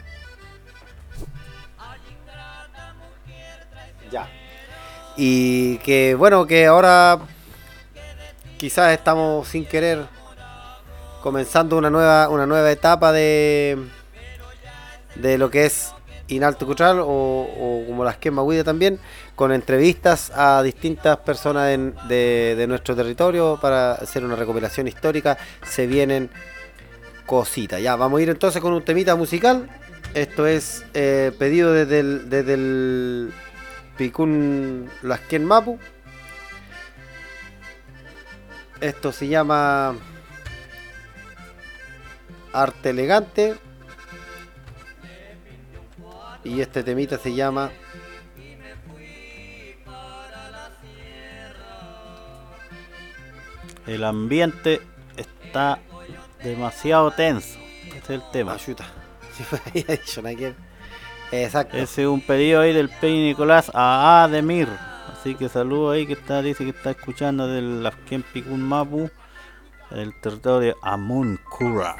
Ya. Y que bueno, que ahora quizás estamos sin querer comenzando una nueva una nueva etapa de de lo que es Inalto Cutral o, o como las que Maguida también, con entrevistas a distintas personas de, de, de nuestro territorio para hacer una recopilación histórica. Se vienen cositas. Ya, vamos a ir entonces con un temita musical. Esto es eh, pedido desde el, desde el Picún Lasquén Mapu. Esto se llama Arte Elegante. Y este temita se llama El ambiente está demasiado tenso. Ese es el tema. Ayuda. Exacto. Ese es un pedido ahí del Peñi Nicolás a Ademir. Así que saludo ahí que está, dice que está escuchando del Lasquén Picún Mapu, el territorio Amuncura.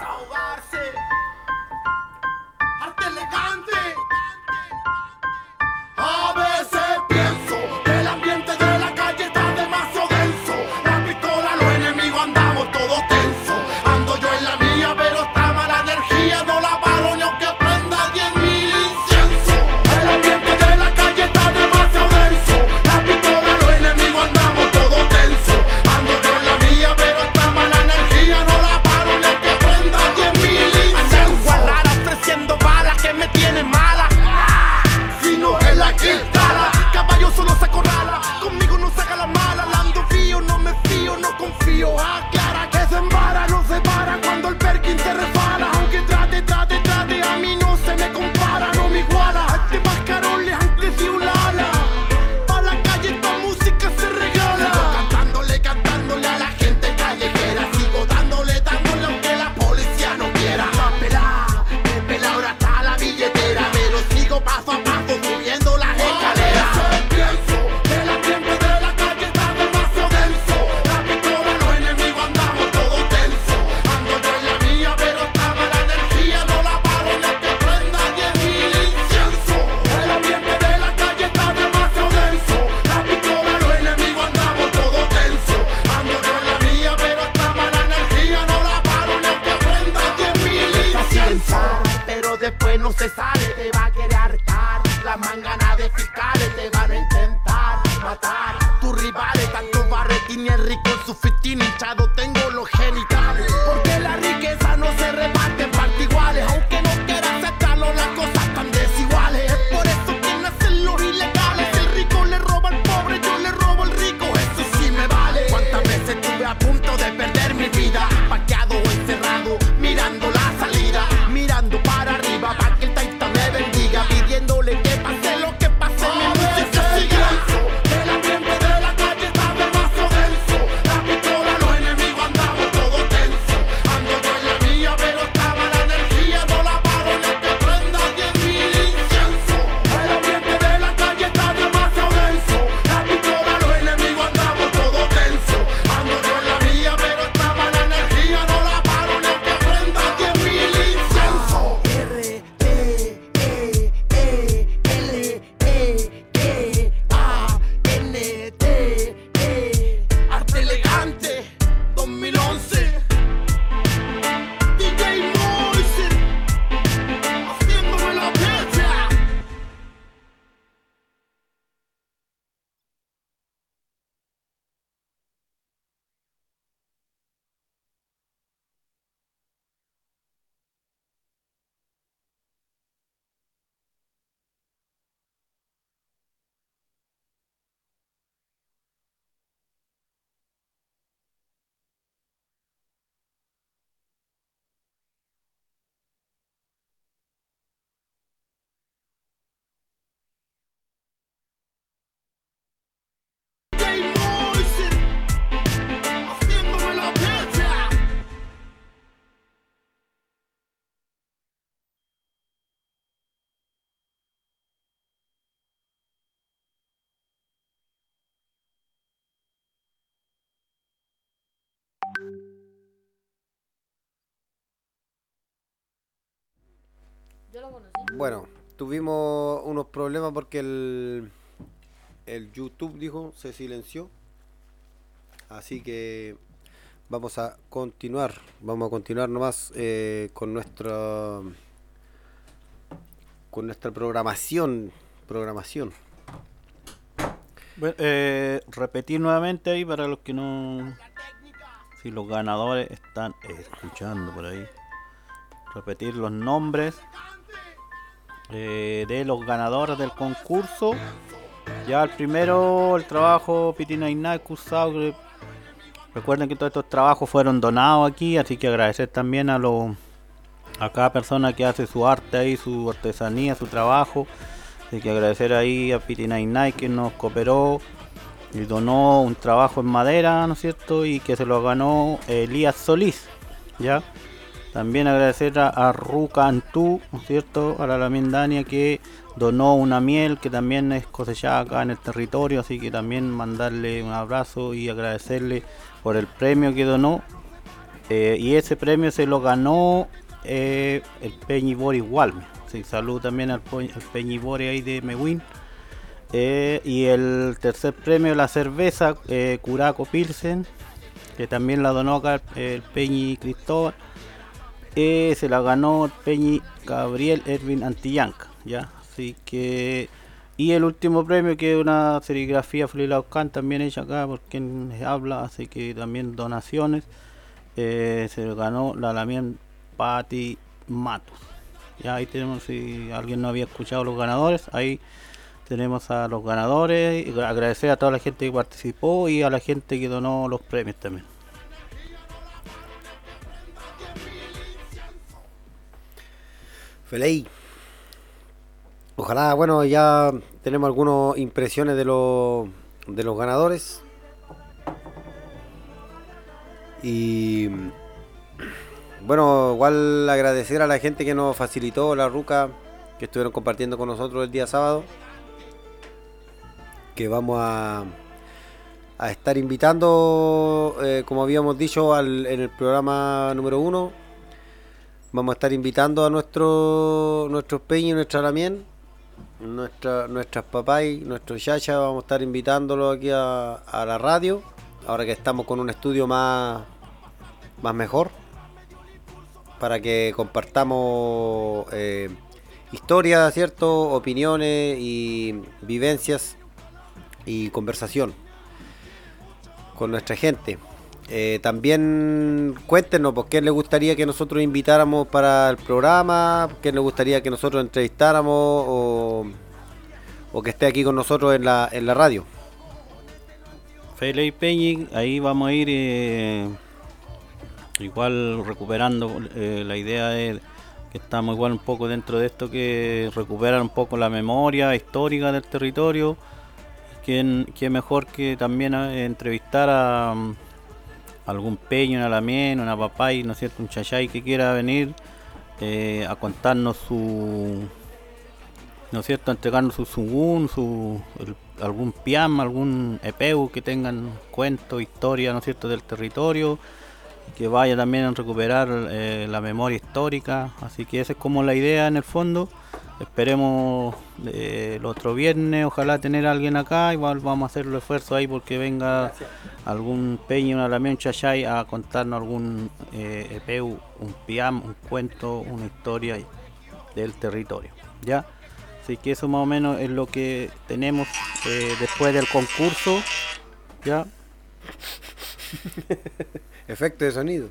A veces pienso que el ambiente de la calle está demasiado denso. La pistola, los enemigos, andamos todos tensos. Ando yo en la mía, pero está mala energía. No la paro ni aunque prenda diez mil inciensos. El ambiente de la calle está demasiado denso. La pistola, los enemigos, andamos todos tensos. Ando yo en la mía, pero está mala energía. No la paro ni aunque prenda su fitín hinchado tengo los genitales. Porque la riqueza no se reparte en partes iguales. Aunque no quiera aceptarlo, las cosas están desiguales. Es por eso que nacen los ilegales. El rico le roba al pobre, yo le robo al rico, eso sí me vale. Cuántas veces estuve a punto de perder mi vida, parqueado o encerrado, mirando la salida, mirando para arriba para que el taita me bendiga, pidiéndole que pase lo que pase, mi música siga. El ambiente de la calle está demasiado denso, la pistola, los enemigos andamos todos tensos. Ando yo en la mía, pero estaba la energía, no la paro ni que prenda diez mil inciensos. El ambiente de la calle está demasiado denso, la pistola, los enemigos andamos todos tensos. Ando yo en la mía, pero estaba la energía, no la paro ni que prenda diez mil inciensos. R, E, E, E, L, E, E, A, N, T, E, Arte Elegante, dos mil once. D J Moise, haciéndome la fecha. D J Moise, haciéndome la fecha. Bueno, tuvimos unos problemas porque el, el YouTube dijo se silenció. Así que vamos a continuar. Vamos a continuar nomás eh, con nuestra con nuestra programación. Programación. Bueno, eh, repetir nuevamente ahí para los que no... Si los ganadores están escuchando por ahí. Repetir los nombres eh, de los ganadores del concurso. Ya el primero, el trabajo Pitina Ignat cursado. que- Recuerden que todos estos trabajos fueron donados aquí, así que agradecer también a los a cada persona que hace su arte ahí, su artesanía, su trabajo. Así que agradecer ahí a Pitina Ignat que nos cooperó y donó un trabajo en madera, ¿no es cierto? Y que se lo ganó Elías Solís, ¿ya? También agradecer a, a Ruca Antú, ¿no es cierto? A la Lamendania que donó una miel que también es cosechada acá en el territorio, así que también mandarle un abrazo y agradecerle por el premio que donó. Eh, y ese premio se lo ganó eh, el Peñibori Walme. Sí, salud también al, po- al Peñibori ahí de Mewin. Eh, y el tercer premio, la cerveza eh, Curaco Pilsen, que también la donó acá el, el Peñi Cristóbal. Eh, se la ganó el Peñi Gabriel Erwin Antillanca, ya. Así que, y el último premio, que es una serigrafía Frilaucan, también hecha acá por quien habla, así que también donaciones. Eh, se lo ganó la Lamien Patti Matos. Ya ahí tenemos, si alguien no había escuchado los ganadores, ahí tenemos a los ganadores. Y agradecer a toda la gente que participó y a la gente que donó los premios también. Feliz. Ojalá, bueno, ya tenemos algunas impresiones de los de los ganadores. Y bueno, igual agradecer a la gente que nos facilitó la ruca, que estuvieron compartiendo con nosotros el día sábado, que vamos a a estar invitando, eh, como habíamos dicho al, en el programa número uno. Vamos a estar invitando a nuestro nuestros peños y nuestra lamien, nuestra, nuestras papás y nuestros chachas. Vamos a estar invitándolos aquí a, a la radio, ahora que estamos con un estudio más, más mejor, para que compartamos eh, historias, ¿cierto? Opiniones y vivencias y conversación con nuestra gente. Eh, también cuéntenos por qué les gustaría que nosotros invitáramos para el programa, qué les gustaría que nosotros entrevistáramos o, o que esté aquí con nosotros en la, en la radio. Fele y Peñi, ahí vamos a ir eh, igual recuperando eh, la idea de que estamos igual un poco dentro de esto, que recuperar un poco la memoria histórica del territorio. Que, que mejor que también eh, entrevistar a algún peño, una lamien, una papay, ¿no es cierto?, un chayay que quiera venir eh, a contarnos su, ¿no es cierto?, a entregarnos su sugún, su, el, algún piam, algún epeu que tengan cuento, historia, ¿no es cierto?, del territorio, que vaya también a recuperar eh, la memoria histórica. Así que esa es como la idea en el fondo. Esperemos eh, el otro viernes, ojalá tener a alguien acá. Igual vamos a hacer el esfuerzo ahí porque venga Gracias. algún peño, una lamien, un chayay a contarnos algún eh, epeu, un piam, un cuento, una historia del territorio, ¿ya? Así que eso más o menos es lo que tenemos eh, después del concurso, ¿ya? Efecto de sonido.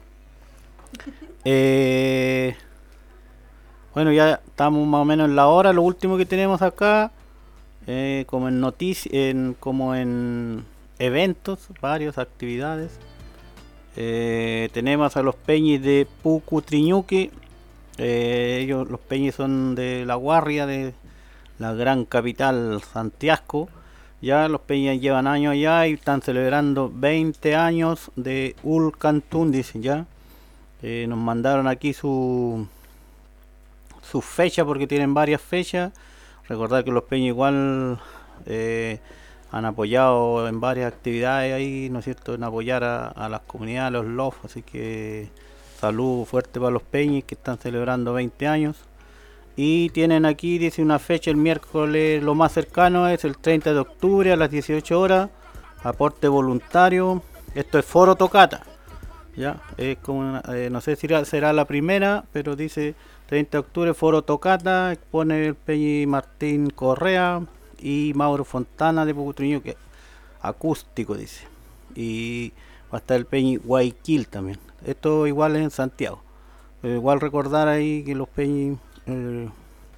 Eh... Bueno, ya estamos más o menos en la hora. Lo último que tenemos acá, eh, como en noticias, en, como en eventos, varias actividades. Eh, tenemos a los peñis de Pucutriñuqui. Eh, ellos, los peñis son de La Guarria, de la gran capital Santiago. Ya los peñis llevan años allá y están celebrando veinte años de Ulcantún, dicen ya. Eh, nos mandaron aquí su... sus fechas, porque tienen varias fechas. Recordar que los peñas igual eh, han apoyado en varias actividades ahí, ¿no es cierto?, en apoyar a, a las comunidades, a los L O F, así que salud fuerte para los peñas que están celebrando veinte años. Y tienen aquí, dice, una fecha el miércoles, lo más cercano es el treinta de octubre a las dieciocho horas, aporte voluntario. Esto es Foro Tocata, ya, es como una, eh, no sé si será la primera, pero dice treinta de octubre, Foro Tocata, expone el Peñi Martín Correa y Mauro Fontana de Pucutriñuqui, acústico dice. Y va a estar el Peñi Guayquil también. Esto igual es en Santiago. Pero igual recordar ahí que los Peñi, eh,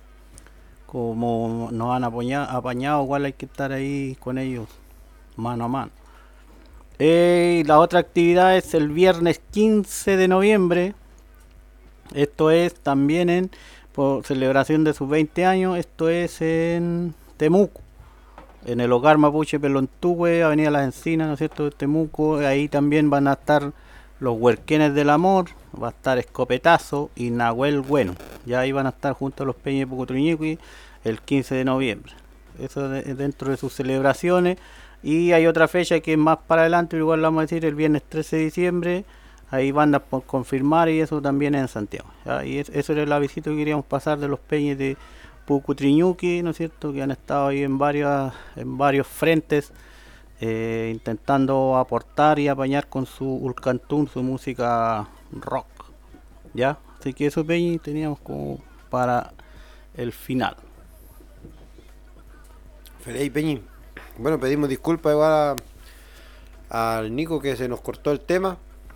como nos han apañado, apañado, igual hay que estar ahí con ellos mano a mano. Eh, la otra actividad es el viernes quince de noviembre. Esto es también en por celebración de sus veinte años. Esto es en Temuco, en el hogar mapuche Pelontugue, Avenida Las Encinas, ¿no es cierto?, Temuco. Ahí también van a estar los Huerquenes del Amor, va a estar Escopetazo y Nahuel Bueno. Ya ahí van a estar junto a los peñas de Pucutriñuqui el quince de noviembre. Eso es dentro de sus celebraciones. Y hay otra fecha que es más para adelante, igual la vamos a decir, el viernes trece de diciembre. Hay bandas por confirmar y eso también es en Santiago, ¿ya? Y es, eso era la visita que queríamos pasar de los peñes de Pucutriñuqui, ¿no es cierto?, que han estado ahí en varios, en varios frentes eh, intentando aportar y apañar con su Ulcantún, su música rock, ¿ya? Así que eso, peñi, teníamos como para el final. Feliz Peñi. Bueno, pedimos disculpas igual a, al Nico que se nos cortó el tema.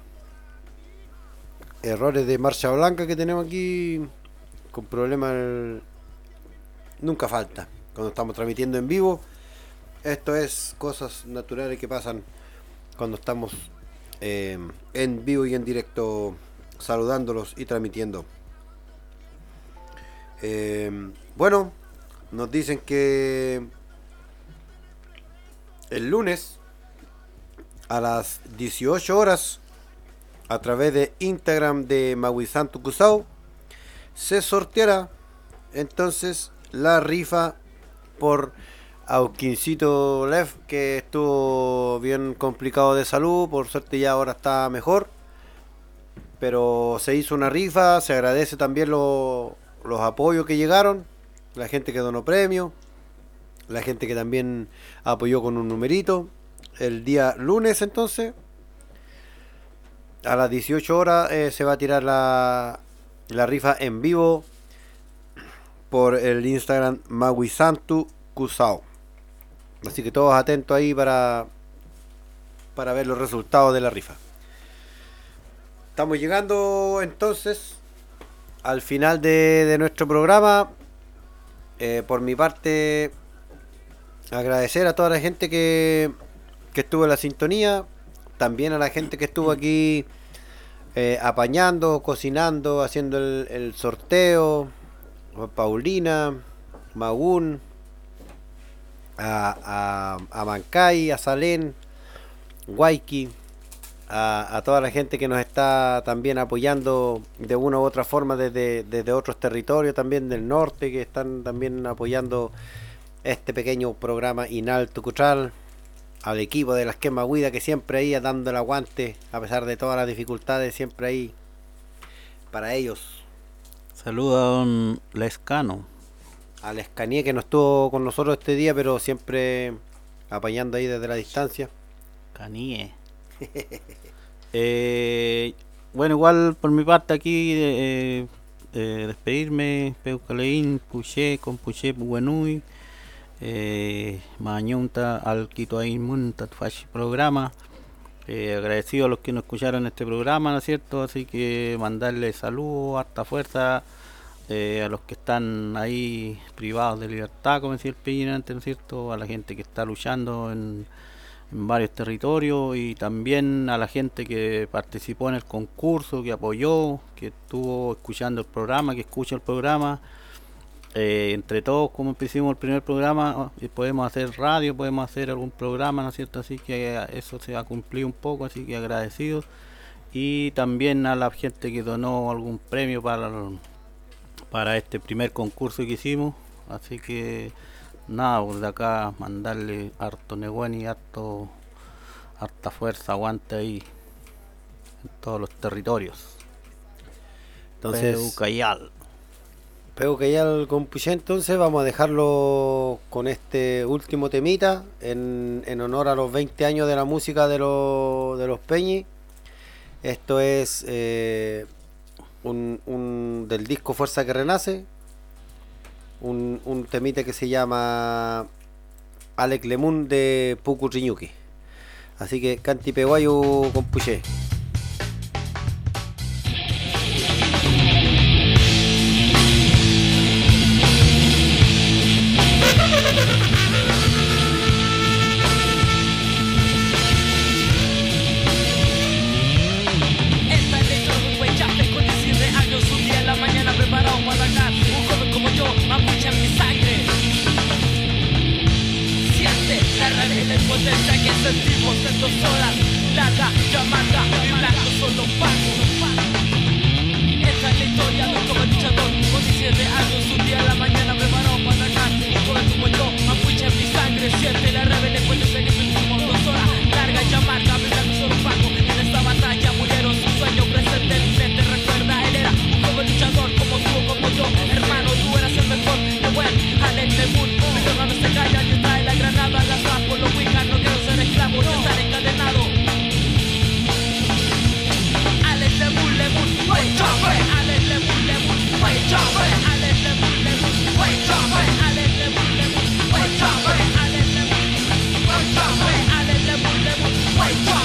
Errores de marcha blanca que tenemos aquí, con problemas el... nunca falta cuando estamos transmitiendo en vivo. Esto es cosas naturales que pasan cuando estamos eh, en vivo y en directo, saludándolos y transmitiendo. Eh, bueno, nos dicen que el lunes a las dieciocho horas, a través de Instagram de Maguisanto Cusao, se sorteará entonces la rifa por Auquincito Lev, que estuvo bien complicado de salud. Por suerte ya ahora está mejor, pero se hizo una rifa. Se agradece también lo, los apoyos que llegaron, la gente que donó premio, la gente que también apoyó con un numerito. El día lunes entonces a las dieciocho horas eh, se va a tirar la, la rifa en vivo por el Instagram Maguisantu Cusao. Así que todos atentos ahí para, para ver los resultados de la rifa. Estamos llegando entonces al final de, de nuestro programa. Eh, por mi parte, agradecer a toda la gente que, que estuvo en la sintonía, también a la gente que estuvo aquí eh, apañando, cocinando, haciendo el, el sorteo, a Paulina, Magún, a, a, a Mancay, a Salén, Guayqui, a, a toda la gente que nos está también apoyando de una u otra forma desde, desde otros territorios también del norte, que están también apoyando este pequeño programa Inal Tucutral, al equipo de las Quemahuida que siempre ahí dando el aguante a pesar de todas las dificultades, siempre ahí para ellos. Saluda a don Lescano, al Escanie que no estuvo con nosotros este día, pero siempre apañando ahí desde la distancia. Canie. eh, bueno, igual por mi parte aquí eh, eh, despedirme, Peucaleín, Puché, con Puché, Buenui, eh, Mañunta, al Quito Aimunta, Fashi programa. Eh, agradecido a los que nos escucharon este programa, ¿no es cierto? Así que mandarle saludos, harta fuerza eh, a los que están ahí privados de libertad, como decía el Peñinante, ¿no es cierto? A la gente que está luchando en en varios territorios, y también a la gente que participó en el concurso, que apoyó, que estuvo escuchando el programa, que escucha el programa. Eh, entre todos, como empezamos el primer programa, eh, podemos hacer radio, podemos hacer algún programa, ¿no es cierto? Así que eh, eso se ha cumplido un poco, así que agradecidos. Y también a la gente que donó algún premio para, para este primer concurso que hicimos. Así que nada, por de acá mandarle harto negüen y harto, harta fuerza, aguante ahí en todos los territorios. Entonces, Peucayal. Peucayal con Puché, entonces vamos a dejarlo con este último temita en, en honor a los veinte años de la música de, lo, de los Peñi. Esto es eh, un, un del disco Fuerza que Renace. Un, un temite que se llama Alec Lemun de Pucu Riñuki. Así que canti peguayo con Puché. Esta es la historia de un güey chape con diecisiete años, un día en la mañana preparado para atacar. Un joven como yo, mapuche en mi sangre. Siente la rabia y la impotencia que sentimos en dos horas. Larga, llamada y blanco son los pagos. Esta es la historia de un joven luchador con diecisiete años, un día en la mañana preparado para atacar. Un joven como yo, mapuche en mi sangre. Siente la rabia y la impotencia que sentimos en dos horas. Larga, llamada y blanco son los pagos. En esta batalla murieron sus sueños presentes en mi mente. Recuerda, él era un joven luchador como tú, como yo. Hermano, tú eras el mejor. De buen, Alex Lemun, mi hermano se calla y trae la granada. Las rapo, los wicas, no quiero ser esclavo, yo estar encadenado. Alex Lemun, Lemun, wait, jump, Alex Lemun, Lemun, wait, jump, Alex Lemun, Lemun, wait, jump, Alex Lemun, Lemun, wait, jump, Alex Lemun, wait, jump, Alex Lemun, Lemun, wait, jump.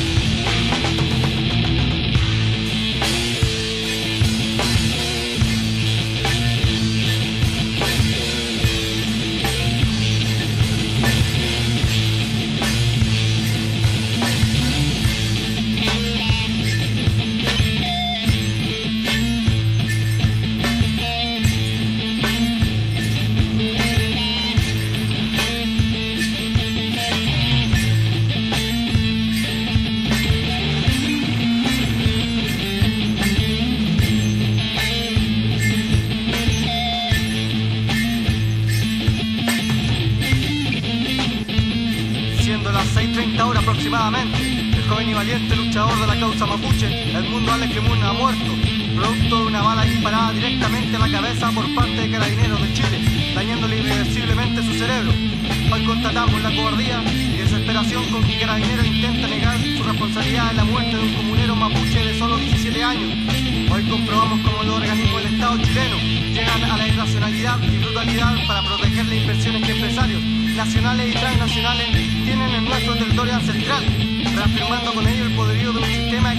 Aproximadamente, el joven y valiente luchador de la causa mapuche, Edmundo Alex Lemun, ha muerto, producto de una bala disparada directamente a la cabeza por parte de Carabineros de Chile, dañándole irreversiblemente su cerebro. Hoy constatamos la cobardía y desesperación con que Carabineros intenta negar su responsabilidad en la muerte de un comunero mapuche de solo diecisiete años. Hoy comprobamos cómo los organismos del Estado chileno llegan a la irracionalidad y brutalidad para proteger las inversiones que empresarios nacionales y transnacionales tienen en nuestro territorio ancestral, reafirmando con ello el poderío de un sistema económico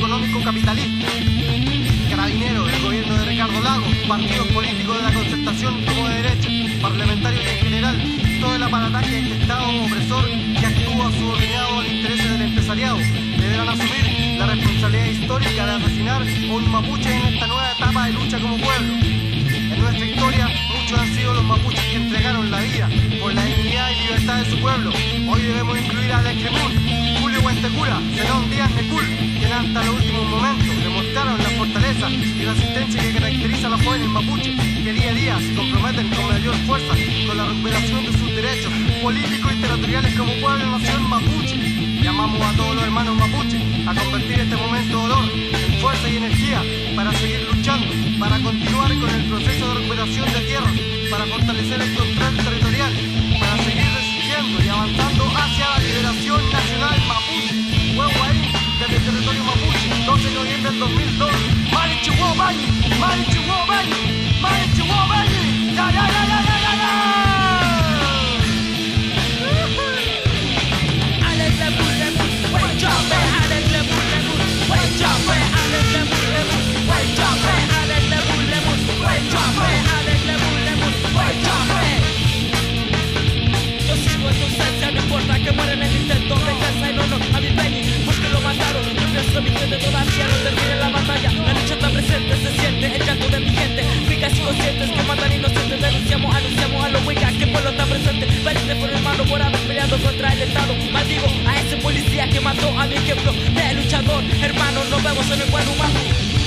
capitalista. Carabineros, el gobierno de Ricardo Lagos, partidos políticos de la concertación como de derecha, parlamentarios y en general, todo el aparataje de este Estado opresor que actúa subordinado al interés del empresariado, deberán asumir la responsabilidad histórica de asesinar a un mapuche en esta nueva etapa de lucha como pueblo. En nuestra historia, muchos han sido los mapuches que entregaron la vida por la dignidad y libertad de su pueblo. Hoy debemos incluir a Alex Lemun, Julio Huentecura, Zenón Díaz Necul, quien hasta los últimos momentos demostraron la fortaleza y la asistencia que caracteriza a los jóvenes mapuches, que día a día se comprometen con mayor fuerza con la recuperación de sus derechos políticos y territoriales como pueblo-nación mapuche. Llamamos a todos los hermanos mapuches a convertir este momento de dolor en fuerza y energía para seguir luchando, para continuar con el proceso de recuperación de tierras, para fortalecer el control territorial, para seguir resistiendo y avanzando hacia la liberación nacional mapuche. Huevo ahí, desde el territorio mapuche, doce de noviembre del dos mil dos. Mari Chihuahua Bañi, Mari Chihuahua Bañi, Mari Chihuahua Bañi, ya, ya, ya, ya, ya, ya, ya. Alex Lemun, Lemun, wake up, Alex Lemun, Lemun, wake up, Alex Lemun, Lemun, wake up, Alex Lemun, Lemun, wake up, Alex Lemun, Lemun, wake up. Yo sigo en tu esencia, no importa que muera en el intento, venganza en honor a mi Penny, porque lo mataron. Yo pienso mi gente todavía no termina la batalla. La lucha está presente, se siente el llanto de mi gente. Ricas y conscientes que matan inocentes, denunciamos, anunciamos a los huicas que el pueblo está presente. Valiente por hermano por haber peleado contra el Estado. Maldigo a ese policía que mató a mi ejemplo de luchador. Hermano, nos vemos en el buen humano.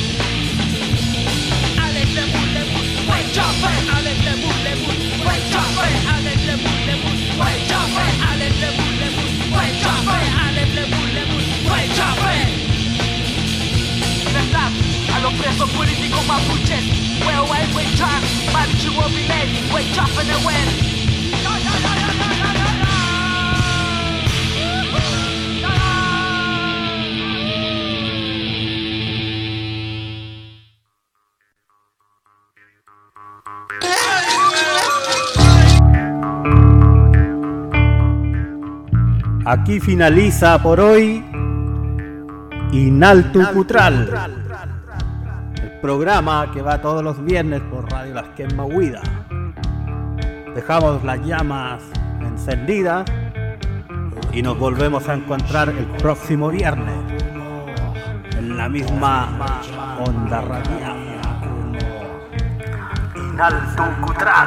Alex Lemun, Lemun, wake up, Alex Lemun, Lemun, wake up, Alex Lemun, Lemun, wake up, Alex Lemun, Lemun, wake up, Alex Lemun, Lemun, wake up. Verdad a los presos políticos mapuches. Well, I wake up, but you won't be late. Wake up and away. Aquí finaliza por hoy Inaltu Cutral, el programa que va todos los viernes por Radio Las Quemahuida. Dejamos las llamas encendidas y nos volvemos a encontrar el próximo viernes en la misma onda radial. Inaltu Cutral.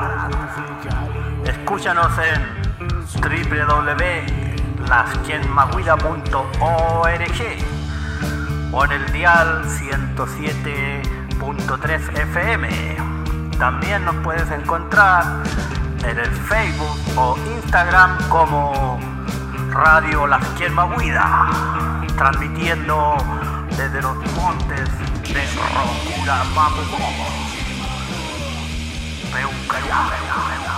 Escúchanos en doble u doble u doble u punto las quemahuida punto org o en el dial ciento siete punto tres F M. También nos puedes encontrar en el Facebook o Instagram como Radio Las Quemahuida, transmitiendo desde los montes de Rocura Mapu. Peucayá.